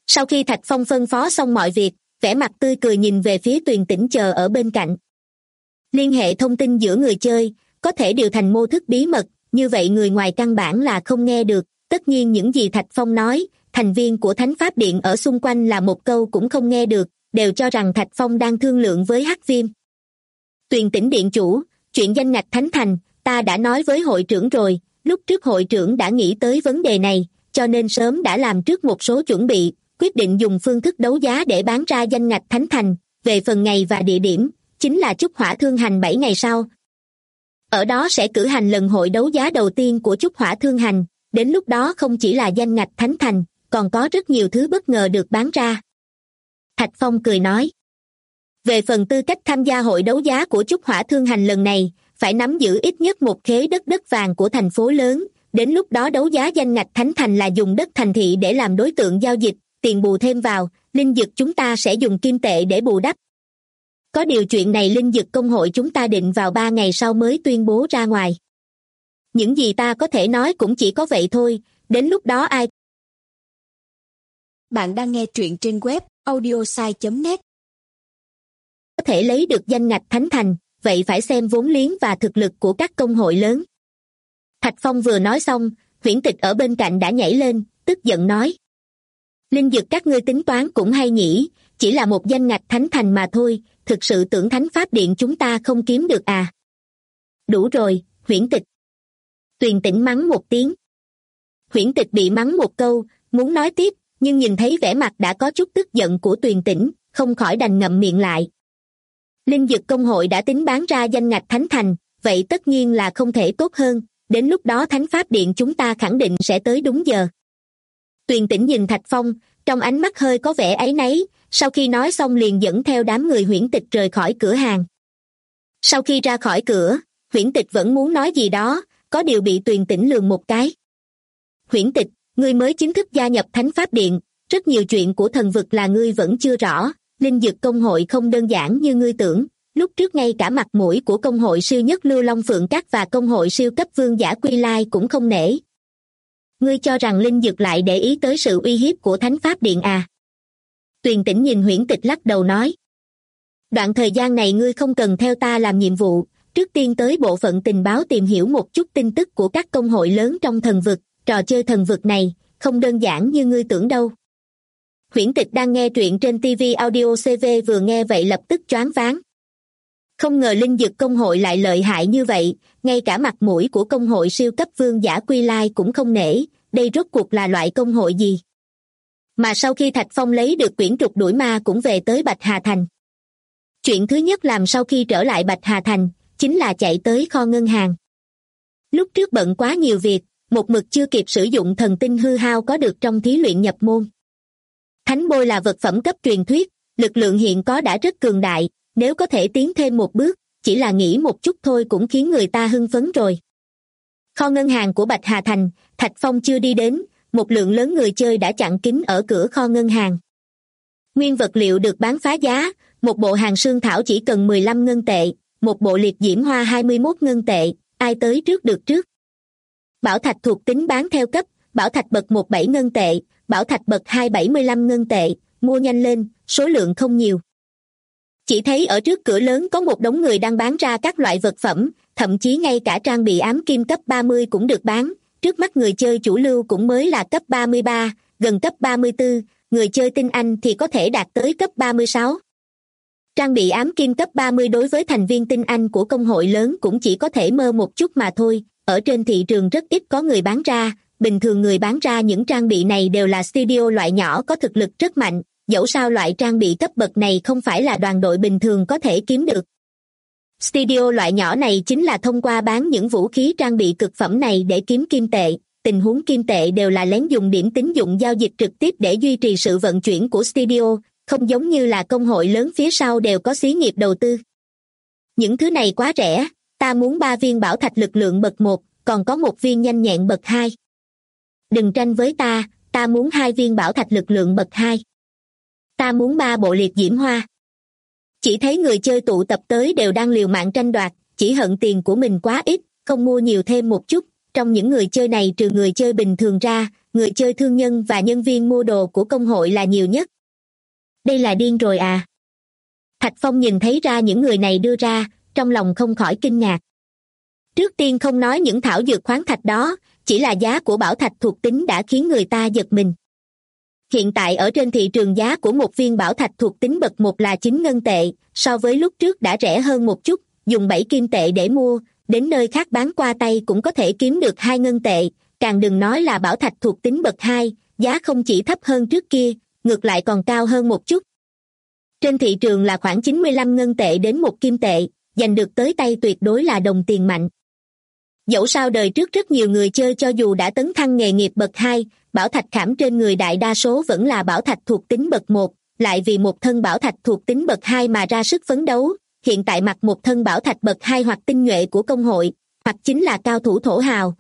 Sau khi Thạch Phong phân phó xong mọi việc, vẻ mặt tươi cười nhìn về phía Tuyền Tĩnh chờ ở bên cạnh. Liên hệ thông tin giữa người chơi, có thể điều thành mô thức bí mật, như vậy người ngoài căn bản là không nghe được. Tất nhiên những gì Thạch Phong nói, thành viên của Thánh Pháp Điện ở xung quanh là một câu cũng không nghe được, đều cho rằng Thạch Phong đang thương lượng với Hắc Viêm. Tuyền Tĩnh điện chủ, chuyện danh ngạch Thánh Thành, ta đã nói với hội trưởng rồi, lúc trước hội trưởng đã nghĩ tới vấn đề này, cho nên sớm đã làm trước một số chuẩn bị, quyết định dùng phương thức đấu giá để bán ra danh ngạch Thánh Thành, về phần ngày và địa điểm, chính là Chúc Hỏa Thương Hành 7 ngày sau. Ở đó sẽ cử hành lần hội đấu giá đầu tiên của Chúc Hỏa Thương Hành, đến lúc đó không chỉ là danh ngạch Thánh Thành, còn có rất nhiều thứ bất ngờ được bán ra. Thạch Phong cười nói. Về phần tư cách tham gia hội đấu giá của Chúc Hỏa Thương Hành lần này, phải nắm giữ ít nhất một khế đất vàng của thành phố lớn, đến lúc đó đấu giá danh ngạch Thánh Thành là dùng đất thành thị để làm đối tượng giao dịch, tiền bù thêm vào, linh dực chúng ta sẽ dùng kim tệ để bù đắp. Có điều chuyện này linh dực công hội chúng ta định vào 3 ngày sau mới tuyên bố ra ngoài. Những gì ta có thể nói cũng chỉ có vậy thôi, đến lúc đó ai... Bạn đang nghe truyện trên web audiosai.net. Có thể lấy được danh ngạch Thánh Thành, vậy phải xem vốn liếng và thực lực của các công hội lớn. Thạch Phong vừa nói xong, Huyễn Tịch ở bên cạnh đã nhảy lên, tức giận nói. Linh dực các ngươi tính toán cũng hay nhỉ, chỉ là một danh ngạch Thánh Thành mà thôi, thực sự tưởng Thánh Pháp Điện chúng ta không kiếm được à? Đủ rồi, Huyễn Tịch. Tuyền Tĩnh mắng một tiếng. Huyễn Tịch bị mắng một câu, muốn nói tiếp, nhưng nhìn thấy vẻ mặt đã có chút tức giận của Tuyền Tĩnh, không khỏi đành ngậm miệng lại. Linh dực công hội đã tính bán ra danh ngạch Thánh Thành, vậy tất nhiên là không thể tốt hơn, đến lúc đó Thánh Pháp Điện chúng ta khẳng định sẽ tới đúng giờ. Tuyền Tĩnh nhìn Thạch Phong, trong ánh mắt hơi có vẻ áy náy, sau khi nói xong liền dẫn theo đám người Huyễn Tịch rời khỏi cửa hàng. Sau khi ra khỏi cửa, Huyễn Tịch vẫn muốn nói gì đó, có điều bị Tuyền Tĩnh lườm một cái. Huyễn Tịch, ngươi mới chính thức gia nhập Thánh Pháp Điện, rất nhiều chuyện của thần vực là ngươi vẫn chưa rõ, linh dực công hội không đơn giản như ngươi tưởng, lúc trước ngay cả mặt mũi của công hội siêu nhất Lưu Long Phượng Các và công hội siêu cấp vương giả Quy Lai cũng không nể. Ngươi cho rằng linh dực lại để ý tới sự uy hiếp của Thánh Pháp Điện à? Tuyền Tĩnh nhìn Huyễn Tịch lắc đầu nói. Đoạn thời gian này ngươi không cần theo ta làm nhiệm vụ, trước tiên tới bộ phận tình báo tìm hiểu một chút tin tức của các công hội lớn trong thần vực, trò chơi thần vực này, không đơn giản như ngươi tưởng đâu. Huyễn Tịch đang nghe truyện trên TV Audio CV vừa nghe vậy lập tức choáng váng. Không ngờ linh dực công hội lại lợi hại như vậy, ngay cả mặt mũi của công hội siêu cấp vương giả Quy Lai cũng không nể, đây rốt cuộc là loại công hội gì? Mà sau khi Thạch Phong lấy được quyển trục đuổi ma cũng về tới Bạch Hà Thành. Chuyện thứ nhất làm sau khi trở lại Bạch Hà Thành, chính là chạy tới kho ngân hàng. Lúc trước bận quá nhiều việc, một mực chưa kịp sử dụng thần tinh hư hao có được trong thí luyện nhập môn. Thánh bôi là vật phẩm cấp truyền thuyết, lực lượng hiện có đã rất cường đại, nếu có thể tiến thêm một bước, chỉ là nghĩ một chút thôi cũng khiến người ta hưng phấn rồi. Kho ngân hàng của Bạch Hà Thành, Thạch Phong chưa đi đến, một lượng lớn người chơi đã chặn kín ở cửa kho ngân hàng. Nguyên vật liệu được bán phá giá, một bộ hàng sương thảo chỉ cần 15 ngân tệ, một bộ liệt diễm hoa 21 ngân tệ, ai tới trước được trước. Bảo thạch thuộc tính bán theo cấp, bảo thạch bậc 17 ngân tệ, bảo thạch bậc 2 75 ngân tệ, mua nhanh lên, số lượng không nhiều. Chỉ thấy ở trước cửa lớn có một đống người đang bán ra các loại vật phẩm, thậm chí ngay cả trang bị ám kim cấp 30 cũng được bán, trước mắt người chơi chủ lưu cũng mới là cấp 33, gần cấp 34, người chơi tinh anh thì có thể đạt tới cấp 36. Trang bị ám kim cấp 30 đối với thành viên tinh anh của công hội lớn cũng chỉ có thể mơ một chút mà thôi, ở trên thị trường rất ít có người bán ra, bình thường người bán ra những trang bị này đều là studio loại nhỏ có thực lực rất mạnh, dẫu sao loại trang bị cấp bậc này không phải là đoàn đội bình thường có thể kiếm được. Studio loại nhỏ này chính là thông qua bán những vũ khí trang bị cực phẩm này để kiếm kim tệ, tình huống kim tệ đều là lén dùng điểm tín dụng giao dịch trực tiếp để duy trì sự vận chuyển của studio, không giống như là công hội lớn phía sau đều có xí nghiệp đầu tư. Những thứ này quá rẻ, ta muốn 3 viên bảo thạch lực lượng bậc 1, còn có 1 viên nhanh nhẹn bậc 2. Đừng tranh với ta muốn 2 viên bảo thạch lực lượng bậc 2. Ta muốn 3 bộ liệt diễm hoa. Chỉ thấy người chơi tụ tập tới đều đang liều mạng tranh đoạt, chỉ hận tiền của mình quá ít, không mua nhiều thêm một chút. Trong những người chơi này trừ người chơi bình thường ra, người chơi thương nhân và nhân viên mua đồ của công hội là nhiều nhất. Đây là điên rồi à? Thạch Phong nhìn thấy ra những người này đưa ra, trong lòng không khỏi kinh ngạc. Trước tiên không nói những thảo dược khoáng thạch đó, chỉ là giá của bảo thạch thuộc tính đã khiến người ta giật mình. Hiện tại ở trên thị trường giá của một viên bảo thạch thuộc tính bậc 1 là 9 ngân tệ, so với lúc trước đã rẻ hơn một chút, dùng 7 kim tệ để mua, đến nơi khác bán qua tay cũng có thể kiếm được 2 ngân tệ, càng đừng nói là bảo thạch thuộc tính bậc 2, giá không chỉ thấp hơn trước kia, ngược lại còn cao hơn một chút. Trên thị trường là khoảng 95 ngân tệ đến 1 kim tệ, giành được tới tay tuyệt đối là đồng tiền mạnh. Dẫu sao đời trước rất nhiều người chơi cho dù đã tấn thăng nghề nghiệp bậc 2, bảo thạch khảm trên người đại đa số vẫn là bảo thạch thuộc tính bậc 1, lại vì một thân bảo thạch thuộc tính bậc 2 mà ra sức phấn đấu, hiện tại mặc một thân bảo thạch bậc 2 hoặc tinh nhuệ của công hội, hoặc chính là cao thủ thổ hào.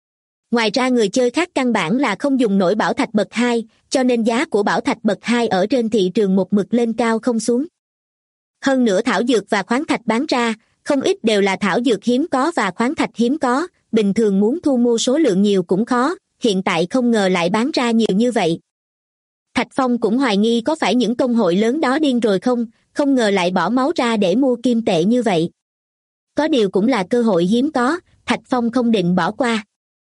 Ngoài ra người chơi khác căn bản là không dùng nổi bảo thạch bậc 2, cho nên giá của bảo thạch bậc 2 ở trên thị trường một mực lên cao không xuống. Hơn nữa thảo dược và khoáng thạch bán ra, không ít đều là thảo dược hiếm có và khoáng thạch hiếm có, bình thường muốn thu mua số lượng nhiều cũng khó, hiện tại không ngờ lại bán ra nhiều như vậy. Thạch Phong cũng hoài nghi có phải những công hội lớn đó điên rồi không ngờ lại bỏ máu ra để mua kim tệ như vậy. Có điều cũng là cơ hội hiếm có, Thạch Phong không định bỏ qua.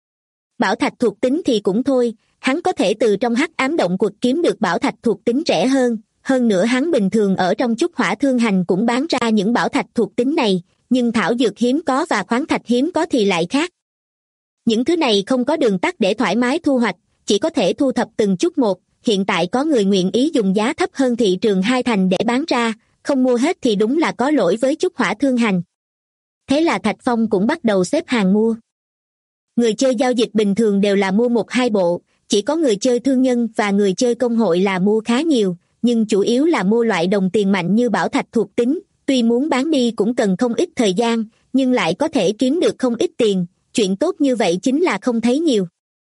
Bảo thạch thuộc tính thì cũng thôi, hắn có thể từ trong hắc ám động quật kiếm được bảo thạch thuộc tính rẻ hơn nữa hắn bình thường ở trong trúc hỏa thương hành cũng bán ra những bảo thạch thuộc tính này, nhưng thảo dược hiếm có và khoáng thạch hiếm có thì lại khác. Những thứ này không có đường tắt để thoải mái thu hoạch, chỉ có thể thu thập từng chút một, hiện tại có người nguyện ý dùng giá thấp hơn thị trường 2 thành để bán ra, không mua hết thì đúng là có lỗi với trúc hỏa thương hành. Thế là Thạch Phong cũng bắt đầu xếp hàng mua. Người chơi giao dịch bình thường đều là mua 1-2 bộ, chỉ có người chơi thương nhân và người chơi công hội là mua khá nhiều, nhưng chủ yếu là mua loại đồng tiền mạnh như bảo thạch thuộc tính, tuy muốn bán đi cũng cần không ít thời gian, nhưng lại có thể kiếm được không ít tiền, chuyện tốt như vậy chính là không thấy nhiều.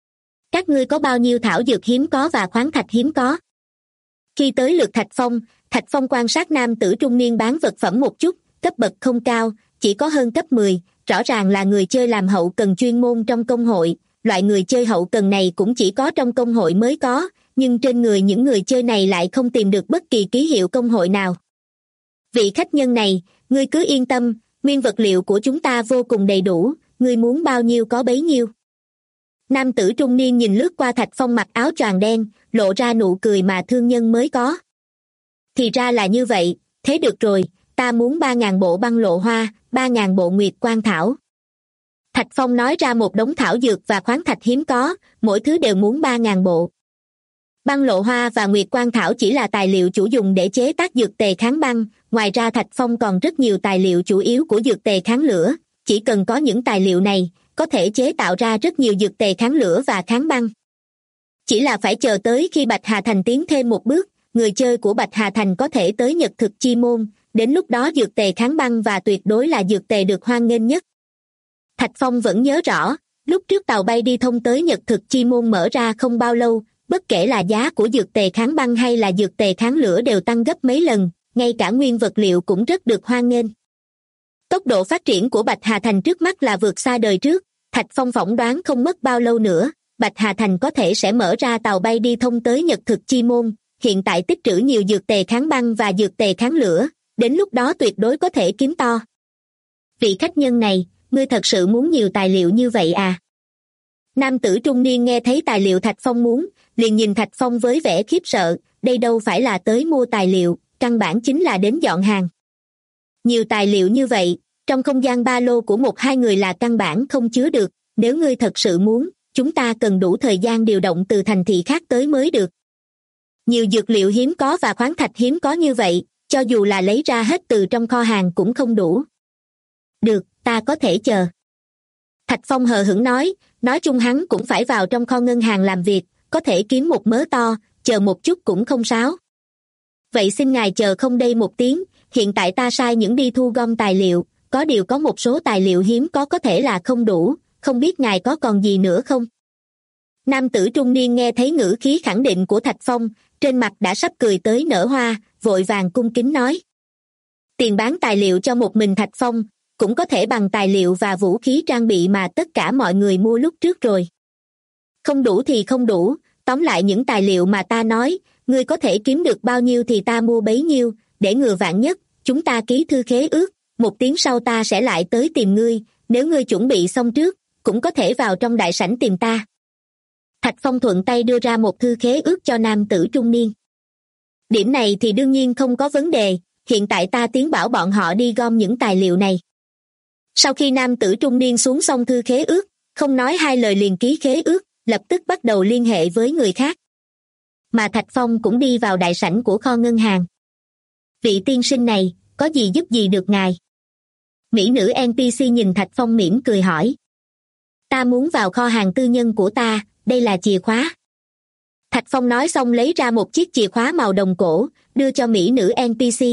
Các ngươi có bao nhiêu thảo dược hiếm có và khoáng thạch hiếm có? Khi tới lượt Thạch Phong quan sát nam tử trung niên bán vật phẩm một chút, cấp bậc không cao, chỉ có hơn cấp 10, rõ ràng là người chơi làm hậu cần chuyên môn trong công hội, loại người chơi hậu cần này cũng chỉ có trong công hội mới có, nhưng trên người những người chơi này lại không tìm được bất kỳ ký hiệu công hội nào. Vị khách nhân này, ngươi cứ yên tâm, nguyên vật liệu của chúng ta vô cùng đầy đủ, ngươi muốn bao nhiêu có bấy nhiêu. Nam tử trung niên nhìn lướt qua Thạch Phong mặc áo choàng đen, lộ ra nụ cười mà thương nhân mới có. Thì ra là như vậy, thế được rồi, ta muốn 3.000 bộ băng lộ hoa, 3.000 bộ nguyệt quan thảo. Thạch Phong nói ra một đống thảo dược và khoáng thạch hiếm có, mỗi thứ đều muốn 3.000 bộ. Băng lộ hoa và nguyệt quan thảo chỉ là tài liệu chủ dùng để chế tác dược tề kháng băng, ngoài ra Thạch Phong còn rất nhiều tài liệu chủ yếu của dược tề kháng lửa, chỉ cần có những tài liệu này, có thể chế tạo ra rất nhiều dược tề kháng lửa và kháng băng. Chỉ là phải chờ tới khi Bạch Hà Thành tiến thêm một bước, người chơi của Bạch Hà Thành có thể tới Nhật Thực Chi Môn, đến lúc đó dược tề kháng băng và tuyệt đối là dược tề được hoan nghênh nhất. Thạch Phong vẫn nhớ rõ, lúc trước tàu bay đi thông tới Nhật Thực Chi Môn mở ra không bao lâu, bất kể là giá của dược tề kháng băng hay là dược tề kháng lửa đều tăng gấp mấy lần, ngay cả nguyên vật liệu cũng rất được hoan nghênh. Tốc độ phát triển của Bạch Hà Thành trước mắt là vượt xa đời trước, Thạch Phong phỏng đoán không mất bao lâu nữa, Bạch Hà Thành có thể sẽ mở ra tàu bay đi thông tới Nhật Thực Chi Môn, hiện tại tích trữ nhiều dược tề kháng băng và dược tề kháng lửa, đến lúc đó tuyệt đối có thể kiếm to. Vị khách nhân này, ngươi thật sự muốn nhiều tài liệu như vậy à? Nam tử trung niên nghe thấy tài liệu Thạch Phong muốn, liền nhìn Thạch Phong với vẻ khiếp sợ, đây đâu phải là tới mua tài liệu, căn bản chính là đến dọn hàng. Nhiều tài liệu như vậy, trong không gian ba lô của 1-2 người là căn bản không chứa được, nếu ngươi thật sự muốn, chúng ta cần đủ thời gian điều động từ thành thị khác tới mới được. Nhiều dược liệu hiếm có và khoáng thạch hiếm có như vậy, cho dù là lấy ra hết từ trong kho hàng cũng không đủ. Được, ta có thể chờ. Thạch Phong hờ hững nói chung hắn cũng phải vào trong kho ngân hàng làm việc, có thể kiếm một mớ to, chờ một chút cũng không sao. Vậy xin ngài chờ không đây một tiếng, hiện tại ta sai những đi thu gom tài liệu, có điều có một số tài liệu hiếm có thể là không đủ, không biết ngài có còn gì nữa không? Nam tử trung niên nghe thấy ngữ khí khẳng định của Thạch Phong, trên mặt đã sắp cười tới nở hoa, vội vàng cung kính nói. Tiền bán tài liệu cho một mình Thạch Phong, cũng có thể bằng tài liệu và vũ khí trang bị mà tất cả mọi người mua lúc trước rồi. Không đủ thì không đủ, tóm lại những tài liệu mà ta nói, ngươi có thể kiếm được bao nhiêu thì ta mua bấy nhiêu, để ngừa vạn nhất, chúng ta ký thư khế ước, 1 tiếng sau ta sẽ lại tới tìm ngươi, nếu ngươi chuẩn bị xong trước, cũng có thể vào trong đại sảnh tìm ta. Thạch Phong thuận tay đưa ra một thư khế ước cho nam tử trung niên. Điểm này thì đương nhiên không có vấn đề, hiện tại ta tiến bảo bọn họ đi gom những tài liệu này. Sau khi nam tử trung niên xuống xong thư khế ước, không nói hai lời liền ký khế ước, lập tức bắt đầu liên hệ với người khác. Mà Thạch Phong cũng đi vào đại sảnh của kho ngân hàng. Vị tiên sinh này, có gì giúp gì được ngài? Mỹ nữ NPC nhìn Thạch Phong mỉm cười hỏi. Ta muốn vào kho hàng tư nhân của ta, đây là chìa khóa. Thạch Phong nói xong lấy ra một chiếc chìa khóa màu đồng cổ, đưa cho mỹ nữ NPC.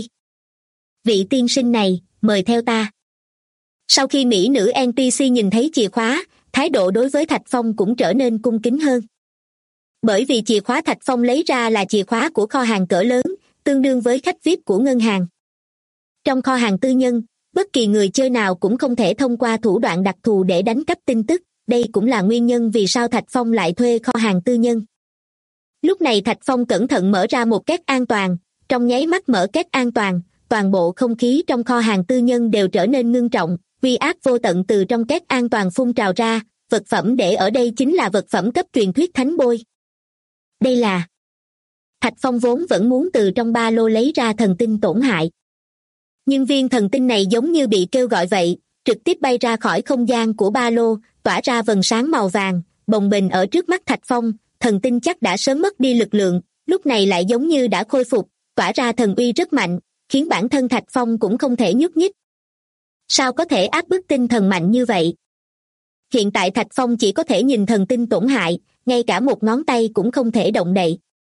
Vị tiên sinh này, mời theo ta. Sau khi mỹ nữ NPC nhìn thấy chìa khóa, thái độ đối với Thạch Phong cũng trở nên cung kính hơn. Bởi vì chìa khóa Thạch Phong lấy ra là chìa khóa của kho hàng cỡ lớn, tương đương với khách VIP của ngân hàng. Trong kho hàng tư nhân, bất kỳ người chơi nào cũng không thể thông qua thủ đoạn đặc thù để đánh cắp tin tức, đây cũng là nguyên nhân vì sao Thạch Phong lại thuê kho hàng tư nhân. Lúc này Thạch Phong cẩn thận mở ra một két an toàn, trong nháy mắt mở két an toàn, toàn bộ không khí trong kho hàng tư nhân đều trở nên ngưng trọng, uy áp vô tận từ trong két an toàn phun trào ra, vật phẩm để ở đây chính là vật phẩm cấp truyền thuyết thánh bôi. Đây là... Thạch Phong vốn vẫn muốn từ trong ba lô lấy ra thần tinh tổn hại. Nhưng viên thần tinh này giống như bị kêu gọi vậy, trực tiếp bay ra khỏi không gian của ba lô, tỏa ra vầng sáng màu vàng, bồng bềnh ở trước mắt Thạch Phong, thần tinh chắc đã sớm mất đi lực lượng, lúc này lại giống như đã khôi phục, tỏa ra thần uy rất mạnh, khiến bản thân Thạch Phong cũng không thể nhúc nhích. Sao có thể áp bức tinh thần mạnh như vậy? Hiện tại Thạch Phong chỉ có thể nhìn thần tinh tổn hại, ngay cả một ngón tay cũng không thể động đậy.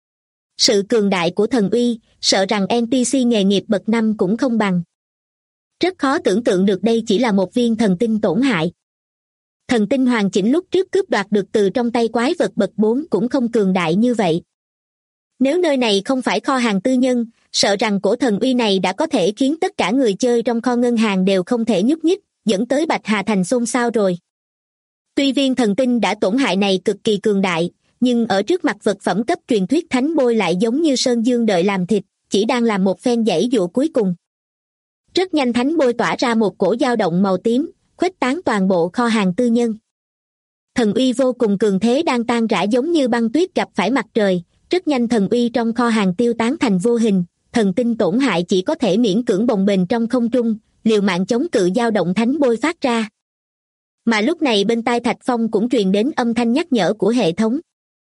Sự cường đại của thần uy, sợ rằng NPC nghề nghiệp bậc 5 cũng không bằng. Rất khó tưởng tượng được đây chỉ là một viên thần tinh tổn hại. Thần tinh hoàn chỉnh lúc trước cướp đoạt được từ trong tay quái vật bậc 4 cũng không cường đại như vậy. Nếu nơi này không phải kho hàng tư nhân, sợ rằng cổ thần uy này đã có thể khiến tất cả người chơi trong kho ngân hàng đều không thể nhúc nhích, dẫn tới Bạch Hà Thành xôn xao rồi. Tuy viên thần tinh đã tổn hại này cực kỳ cường đại, nhưng ở trước mặt vật phẩm cấp truyền thuyết thánh bôi lại giống như sơn dương đợi làm thịt, chỉ đang làm một phen giãy giụa cuối cùng. Rất nhanh thánh bôi tỏa ra một cổ dao động màu tím, khuếch tán toàn bộ kho hàng tư nhân. Thần uy vô cùng cường thế đang tan rã giống như băng tuyết gặp phải mặt trời, rất nhanh thần uy trong kho hàng tiêu tán thành vô hình, thần tinh tổn hại chỉ có thể miễn cưỡng bồng bềnh trong không trung, liều mạng chống cự dao động thánh bôi phát ra. Mà lúc này bên tai Thạch Phong cũng truyền đến âm thanh nhắc nhở của hệ thống.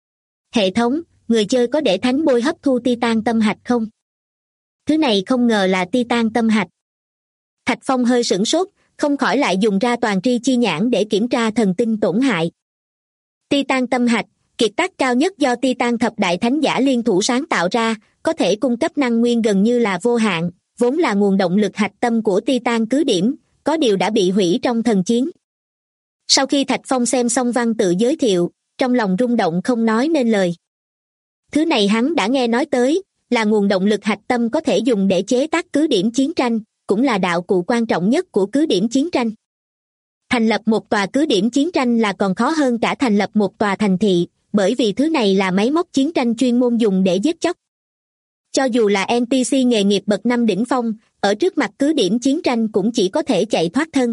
Hệ thống, người chơi có để thánh bôi hấp thu titan tâm hạch không? Thứ này không ngờ là titan tâm hạch. Thạch Phong hơi sửng sốt, không khỏi lại dùng ra toàn tri chi nhãn để kiểm tra thần tinh tổn hại. Titan tâm hạch, kiệt tác cao nhất do Titan thập đại thánh giả liên thủ sáng tạo ra, có thể cung cấp năng nguyên gần như là vô hạn, vốn là nguồn động lực hạch tâm của Titan cứ điểm, có điều đã bị hủy trong thần chiến. Sau khi Thạch Phong xem xong văn tự giới thiệu, trong lòng rung động không nói nên lời. Thứ này hắn đã nghe nói tới, là nguồn động lực hạch tâm có thể dùng để chế tác cứ điểm chiến tranh, cũng là đạo cụ quan trọng nhất của cứ điểm chiến tranh. Thành lập một tòa cứ điểm chiến tranh là còn khó hơn cả thành lập một tòa thành thị, bởi vì thứ này là máy móc chiến tranh chuyên môn dùng để giết chóc. Cho dù là NPC nghề nghiệp bậc 5 đỉnh phong, ở trước mặt cứ điểm chiến tranh cũng chỉ có thể chạy thoát thân.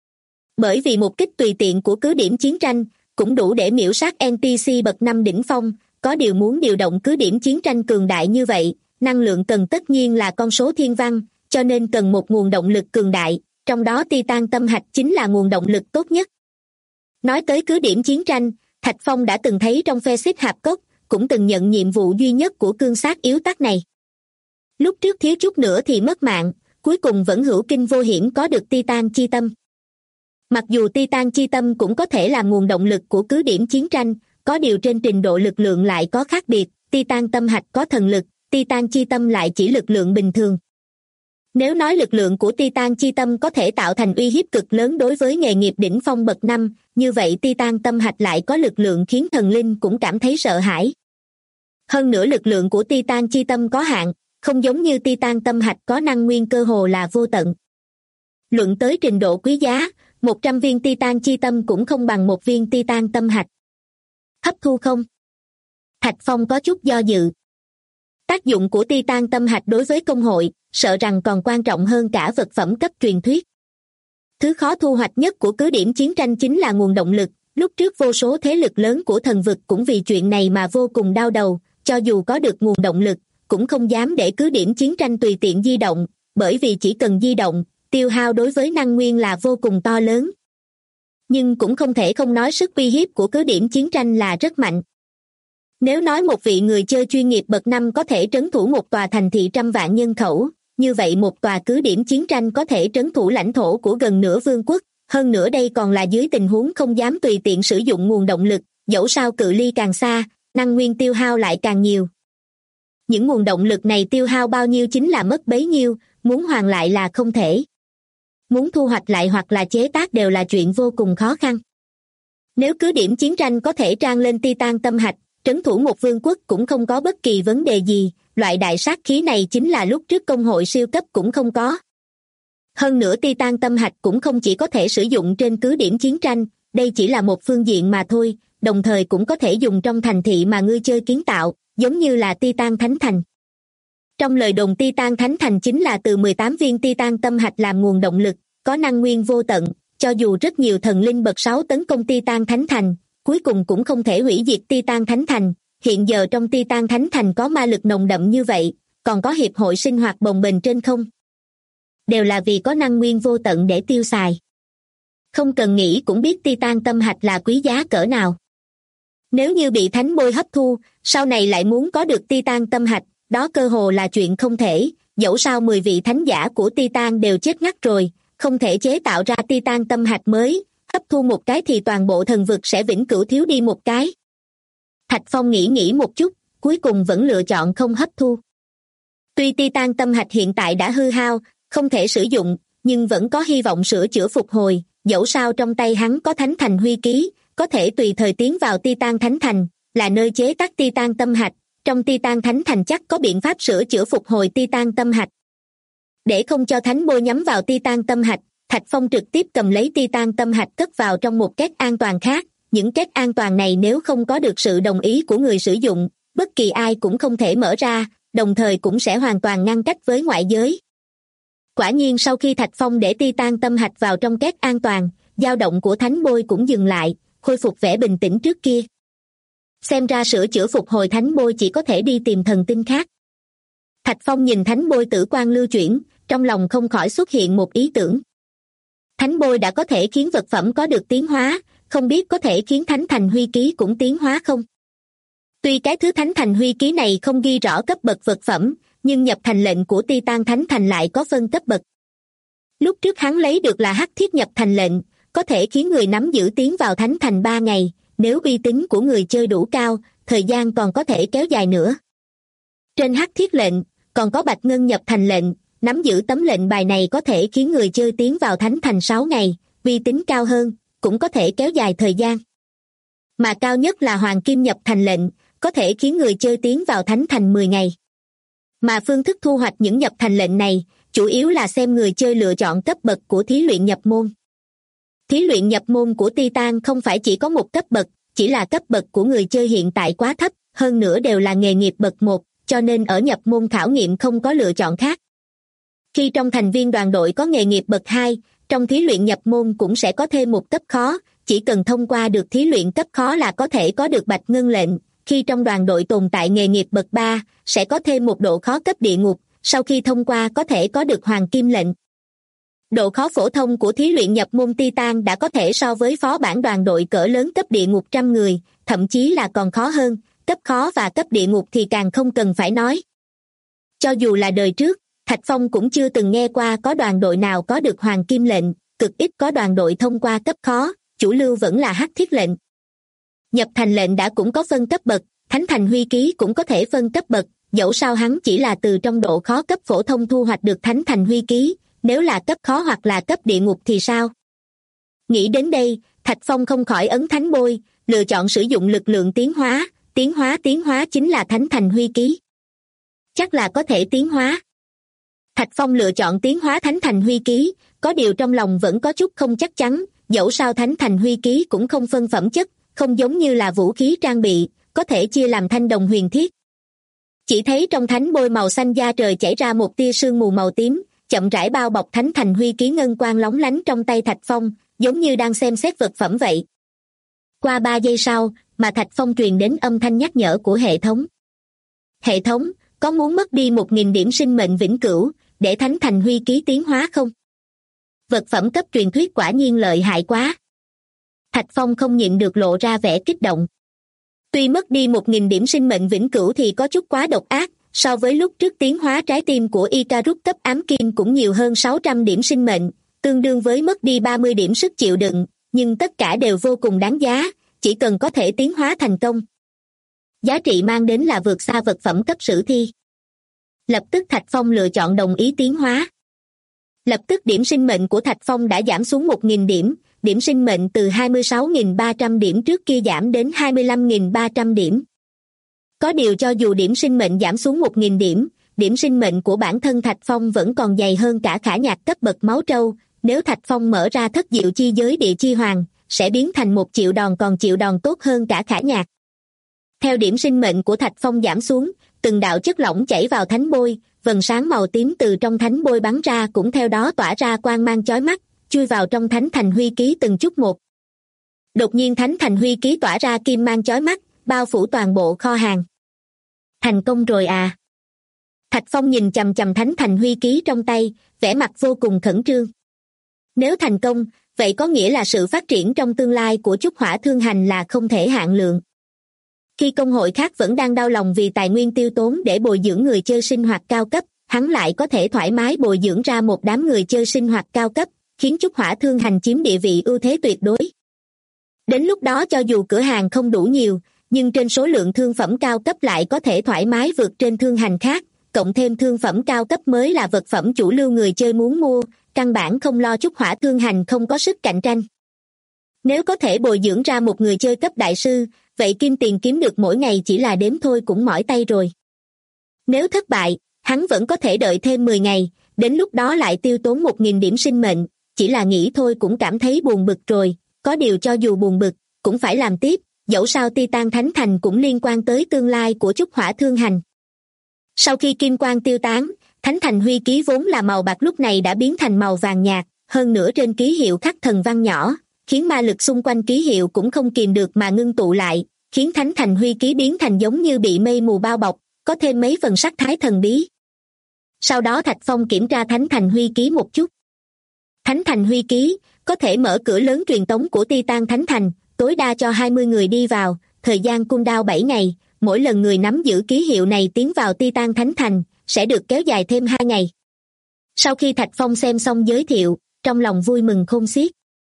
Bởi vì một kích tùy tiện của cứ điểm chiến tranh cũng đủ để miểu sát NPC bậc 5 đỉnh phong, có điều muốn điều động cứ điểm chiến tranh cường đại như vậy, năng lượng cần tất nhiên là con số thiên văn, cho nên cần một nguồn động lực cường đại, trong đó Titan tâm hạch chính là nguồn động lực tốt nhất. Nói tới cứ điểm chiến tranh, Thạch Phong đã từng thấy trong phe xích hạp cốc, cũng từng nhận nhiệm vụ duy nhất của cương sát yếu tắc này. Lúc trước thiếu chút nữa thì mất mạng, cuối cùng vẫn hữu kinh vô hiểm có được Titan chi tâm. Mặc dù Titan chi tâm cũng có thể là nguồn động lực của cứ điểm chiến tranh, có điều trên trình độ lực lượng lại có khác biệt, Titan tâm hạch có thần lực, Titan chi tâm lại chỉ lực lượng bình thường. Nếu nói lực lượng của Titan chi tâm có thể tạo thành uy hiếp cực lớn đối với nghề nghiệp đỉnh phong bậc 5, như vậy Titan tâm hạch lại có lực lượng khiến thần linh cũng cảm thấy sợ hãi. Hơn nữa lực lượng của Titan chi tâm có hạn, không giống như Titan tâm hạch có năng nguyên cơ hồ là vô tận. Luận tới trình độ quý giá, 100 viên Titan chi tâm cũng không bằng một viên Titan tâm hạch. Hấp thu không? Thạch Phong có chút do dự. Tác dụng của Titan tâm hạch đối với công hội, sợ rằng còn quan trọng hơn cả vật phẩm cấp truyền thuyết. Thứ khó thu hoạch nhất của cứ điểm chiến tranh chính là nguồn động lực. Lúc trước vô số thế lực lớn của thần vực cũng vì chuyện này mà vô cùng đau đầu, cho dù có được nguồn động lực, cũng không dám để cứ điểm chiến tranh tùy tiện di động, bởi vì chỉ cần di động, tiêu hao đối với năng nguyên là vô cùng to lớn. Nhưng cũng không thể không nói sức uy hiếp của cứ điểm chiến tranh là rất mạnh. Nếu nói một vị người chơi chuyên nghiệp bậc 5 có thể trấn thủ một tòa thành thị 100 vạn nhân khẩu, như vậy một tòa cứ điểm chiến tranh có thể trấn thủ lãnh thổ của gần nửa vương quốc, hơn nữa đây còn là dưới tình huống không dám tùy tiện sử dụng nguồn động lực, dẫu sao cự ly càng xa, năng nguyên tiêu hao lại càng nhiều. Những nguồn động lực này tiêu hao bao nhiêu chính là mất bấy nhiêu, muốn hoàn lại là không thể. Muốn thu hoạch lại hoặc là chế tác đều là chuyện vô cùng khó khăn. Nếu cứ điểm chiến tranh có thể trang lên Titan tâm hạch, trấn thủ một vương quốc cũng không có bất kỳ vấn đề gì, loại đại sát khí này chính là lúc trước công hội siêu cấp cũng không có. Hơn nữa Titan tâm hạch cũng không chỉ có thể sử dụng trên cứ điểm chiến tranh, đây chỉ là một phương diện mà thôi, đồng thời cũng có thể dùng trong thành thị mà ngươi chơi kiến tạo, giống như là Titan Thánh Thành. Trong lời đồn Titan Thánh Thành chính là từ 18 viên Titan tâm hạch làm nguồn động lực, có năng nguyên vô tận, cho dù rất nhiều thần linh bậc 6 tấn công Titan Thánh Thành, cuối cùng cũng không thể hủy diệt Titan Thánh Thành. Hiện giờ trong Titan Thánh Thành có ma lực nồng đậm như vậy, còn có hiệp hội sinh hoạt bồng bềnh trên không. Đều là vì có năng nguyên vô tận để tiêu xài. Không cần nghĩ cũng biết Titan tâm hạch là quý giá cỡ nào. Nếu như bị thánh bôi hấp thu, sau này lại muốn có được Titan tâm hạch, đó cơ hồ là chuyện không thể, dẫu sao 10 vị thánh giả của Titan đều chết ngắt rồi, không thể chế tạo ra Titan tâm hạch mới, hấp thu một cái thì toàn bộ thần vực sẽ vĩnh cửu thiếu đi một cái. Thạch Phong nghĩ một chút, cuối cùng vẫn lựa chọn không hấp thu. Tuy Titan tâm hạch hiện tại đã hư hao, không thể sử dụng, nhưng vẫn có hy vọng sửa chữa phục hồi, dẫu sao trong tay hắn có Thánh Thành Huy Ký, có thể tùy thời tiến vào Titan Thánh Thành, là nơi chế tác Titan tâm hạch, trong Titan Thánh Thành chắc có biện pháp sửa chữa phục hồi Titan tâm hạch. Để không cho thánh bôi nhắm vào Titan tâm hạch, Thạch Phong trực tiếp cầm lấy Titan tâm hạch cất vào trong một két an toàn khác, những két an toàn này nếu không có được sự đồng ý của người sử dụng, bất kỳ ai cũng không thể mở ra, đồng thời cũng sẽ hoàn toàn ngăn cách với ngoại giới. Quả nhiên sau khi Thạch Phong để Titan tâm hạch vào trong két an toàn, dao động của thánh bôi cũng dừng lại, khôi phục vẻ bình tĩnh trước kia. Xem ra sửa chữa phục hồi thánh bôi chỉ có thể đi tìm thần tinh khác. Thạch Phong nhìn thánh bôi tử quang lưu chuyển, trong lòng không khỏi xuất hiện một ý tưởng. Thánh bôi đã có thể khiến vật phẩm có được tiến hóa, không biết có thể khiến Thánh Thành Huy Ký cũng tiến hóa không? Tuy cái thứ Thánh Thành Huy Ký này không ghi rõ cấp bậc vật phẩm, nhưng nhập thành lệnh của Titan Thánh Thành lại có phân cấp bậc. Lúc trước hắn lấy được là hắc thiết nhập thành lệnh, có thể khiến người nắm giữ tiến vào Thánh Thành 3 ngày, nếu uy tín của người chơi đủ cao, thời gian còn có thể kéo dài nữa. Trên hắc thiết lệnh, còn có bạch ngân nhập thành lệnh, nắm giữ tấm lệnh bài này có thể khiến người chơi tiến vào Thánh Thành 6 ngày, uy tín cao hơn, cũng có thể kéo dài thời gian. Mà cao nhất là hoàng kim nhập thành lệnh, có thể khiến người chơi tiến vào Thánh Thành 10 ngày. Mà phương thức thu hoạch những nhập thành lệnh này, chủ yếu là xem người chơi lựa chọn cấp bậc của thí luyện nhập môn. Thí luyện nhập môn của Titan không phải chỉ có một cấp bậc, chỉ là cấp bậc của người chơi hiện tại quá thấp, hơn nữa đều là nghề nghiệp bậc 1, cho nên ở nhập môn khảo nghiệm không có lựa chọn khác. Khi trong thành viên đoàn đội có nghề nghiệp bậc 2, trong thí luyện nhập môn cũng sẽ có thêm một cấp khó, chỉ cần thông qua được thí luyện cấp khó là có thể có được bạch ngân lệnh. Khi trong đoàn đội tồn tại nghề nghiệp bậc 3, sẽ có thêm một độ khó cấp địa ngục, sau khi thông qua có thể có được hoàng kim lệnh. Độ khó phổ thông của thí luyện nhập môn Titan đã có thể so với phó bản đoàn đội cỡ lớn cấp địa ngục 100 người, thậm chí là còn khó hơn, cấp khó và cấp địa ngục thì càng không cần phải nói. Cho dù là đời trước, Thạch Phong cũng chưa từng nghe qua có đoàn đội nào có được hoàng kim lệnh, cực ít có đoàn đội thông qua cấp khó, chủ lưu vẫn là hắc thiết lệnh. Nhập thành lệnh đã cũng có phân cấp bậc, Thánh Thành Huy Ký cũng có thể phân cấp bậc, dẫu sao hắn chỉ là từ trong độ khó cấp phổ thông thu hoạch được Thánh Thành Huy Ký, nếu là cấp khó hoặc là cấp địa ngục thì sao? Nghĩ đến đây, Thạch Phong không khỏi ấn thánh bôi, lựa chọn sử dụng lực lượng tiến hóa chính là Thánh Thành Huy Ký. Chắc là có thể tiến hóa. Thạch Phong lựa chọn tiến hóa Thánh Thành Huy Ký, có điều trong lòng vẫn có chút không chắc chắn, dẫu sao Thánh Thành Huy Ký cũng không phân phẩm chất, không giống như là vũ khí trang bị, có thể chia làm thanh đồng huyền thiết. Chỉ thấy trong thánh bôi màu xanh da trời chảy ra một tia sương mù màu tím, chậm rãi bao bọc thánh thành huy ký ngân quang lóng lánh trong tay Thạch Phong, giống như đang xem xét vật phẩm vậy. Qua 3 giây sau, mà Thạch Phong truyền đến âm thanh nhắc nhở của hệ thống. Hệ thống, có muốn mất đi 1.000 điểm sinh mệnh vĩnh cửu, để thánh thành huy ký tiến hóa không? Vật phẩm cấp truyền thuyết quả nhiên lợi hại quá. Thạch Phong không nhịn được lộ ra vẻ kích động. Tuy mất đi 1.000 điểm sinh mệnh vĩnh cửu thì có chút quá độc ác, so với lúc trước tiến hóa trái tim của Icarus cấp ám kim cũng nhiều hơn 600 điểm sinh mệnh, tương đương với mất đi 30 điểm sức chịu đựng, nhưng tất cả đều vô cùng đáng giá, chỉ cần có thể tiến hóa thành công. Giá trị mang đến là vượt xa vật phẩm cấp sử thi. Lập tức Thạch Phong lựa chọn đồng ý tiến hóa. Lập tức điểm sinh mệnh của Thạch Phong đã giảm xuống 1.000 điểm, điểm sinh mệnh từ 26.300 điểm trước kia giảm đến 25.300 điểm. Có điều cho dù điểm sinh mệnh giảm xuống 1.000 điểm, điểm sinh mệnh của bản thân Thạch Phong vẫn còn dày hơn cả Khả Nhạc cấp bậc máu trâu, nếu Thạch Phong mở ra thất diệu chi giới địa chi hoàng, sẽ biến thành một triệu đòn, còn triệu đòn tốt hơn cả Khả Nhạc. Theo điểm sinh mệnh của Thạch Phong giảm xuống, từng đạo chất lỏng chảy vào thánh bôi, vầng sáng màu tím từ trong thánh bôi bắn ra cũng theo đó tỏa ra quang mang chói mắt, chui vào trong thánh thành huy ký từng chút một. Đột nhiên thánh thành huy ký tỏa ra kim mang chói mắt, bao phủ toàn bộ kho hàng. Thành công rồi à? Thạch Phong nhìn chằm chằm thánh thành huy ký trong tay, vẻ mặt vô cùng khẩn trương. Nếu thành công, vậy có nghĩa là sự phát triển trong tương lai của Chúc Hỏa Thương Hành là không thể hạn lượng. Khi công hội khác vẫn đang đau lòng vì tài nguyên tiêu tốn để bồi dưỡng người chơi sinh hoạt cao cấp, hắn lại có thể thoải mái bồi dưỡng ra một đám người chơi sinh hoạt cao cấp, khiến Chúc Hỏa Thương Hành chiếm địa vị ưu thế tuyệt đối. Đến lúc đó cho dù cửa hàng không đủ nhiều, nhưng trên số lượng thương phẩm cao cấp lại có thể thoải mái vượt trên thương hành khác, cộng thêm thương phẩm cao cấp mới là vật phẩm chủ lưu người chơi muốn mua, căn bản không lo Chúc Hỏa Thương Hành không có sức cạnh tranh. Nếu có thể bồi dưỡng ra một người chơi cấp đại sư, vậy kim tiền kiếm được mỗi ngày chỉ là đếm thôi cũng mỏi tay rồi. Nếu thất bại, hắn vẫn có thể đợi thêm 10 ngày, đến lúc đó lại tiêu tốn 1.000 điểm sinh mệnh, chỉ là nghĩ thôi cũng cảm thấy buồn bực rồi, có điều cho dù buồn bực, cũng phải làm tiếp, dẫu sao Titan Thánh Thành cũng liên quan tới tương lai của Chúc Hỏa Thương Hành. Sau khi kim quang tiêu tán, Thánh Thành huy ký vốn là màu bạc lúc này đã biến thành màu vàng nhạt, hơn nữa trên ký hiệu khắc thần văn nhỏ, khiến ma lực xung quanh ký hiệu cũng không kìm được mà ngưng tụ lại, khiến Thánh Thành huy ký biến thành giống như bị mây mù bao bọc, có thêm mấy phần sắc thái thần bí. Sau đó Thạch Phong kiểm tra Thánh Thành huy ký một chút. Thánh Thành huy ký có thể mở cửa lớn truyền tống của Titan Thánh Thành, tối đa cho 20 người đi vào, thời gian cooldown 7 ngày, mỗi lần người nắm giữ ký hiệu này tiến vào Titan Thánh Thành, sẽ được kéo dài thêm 2 ngày. Sau khi Thạch Phong xem xong giới thiệu, trong lòng vui mừng khôn xiết.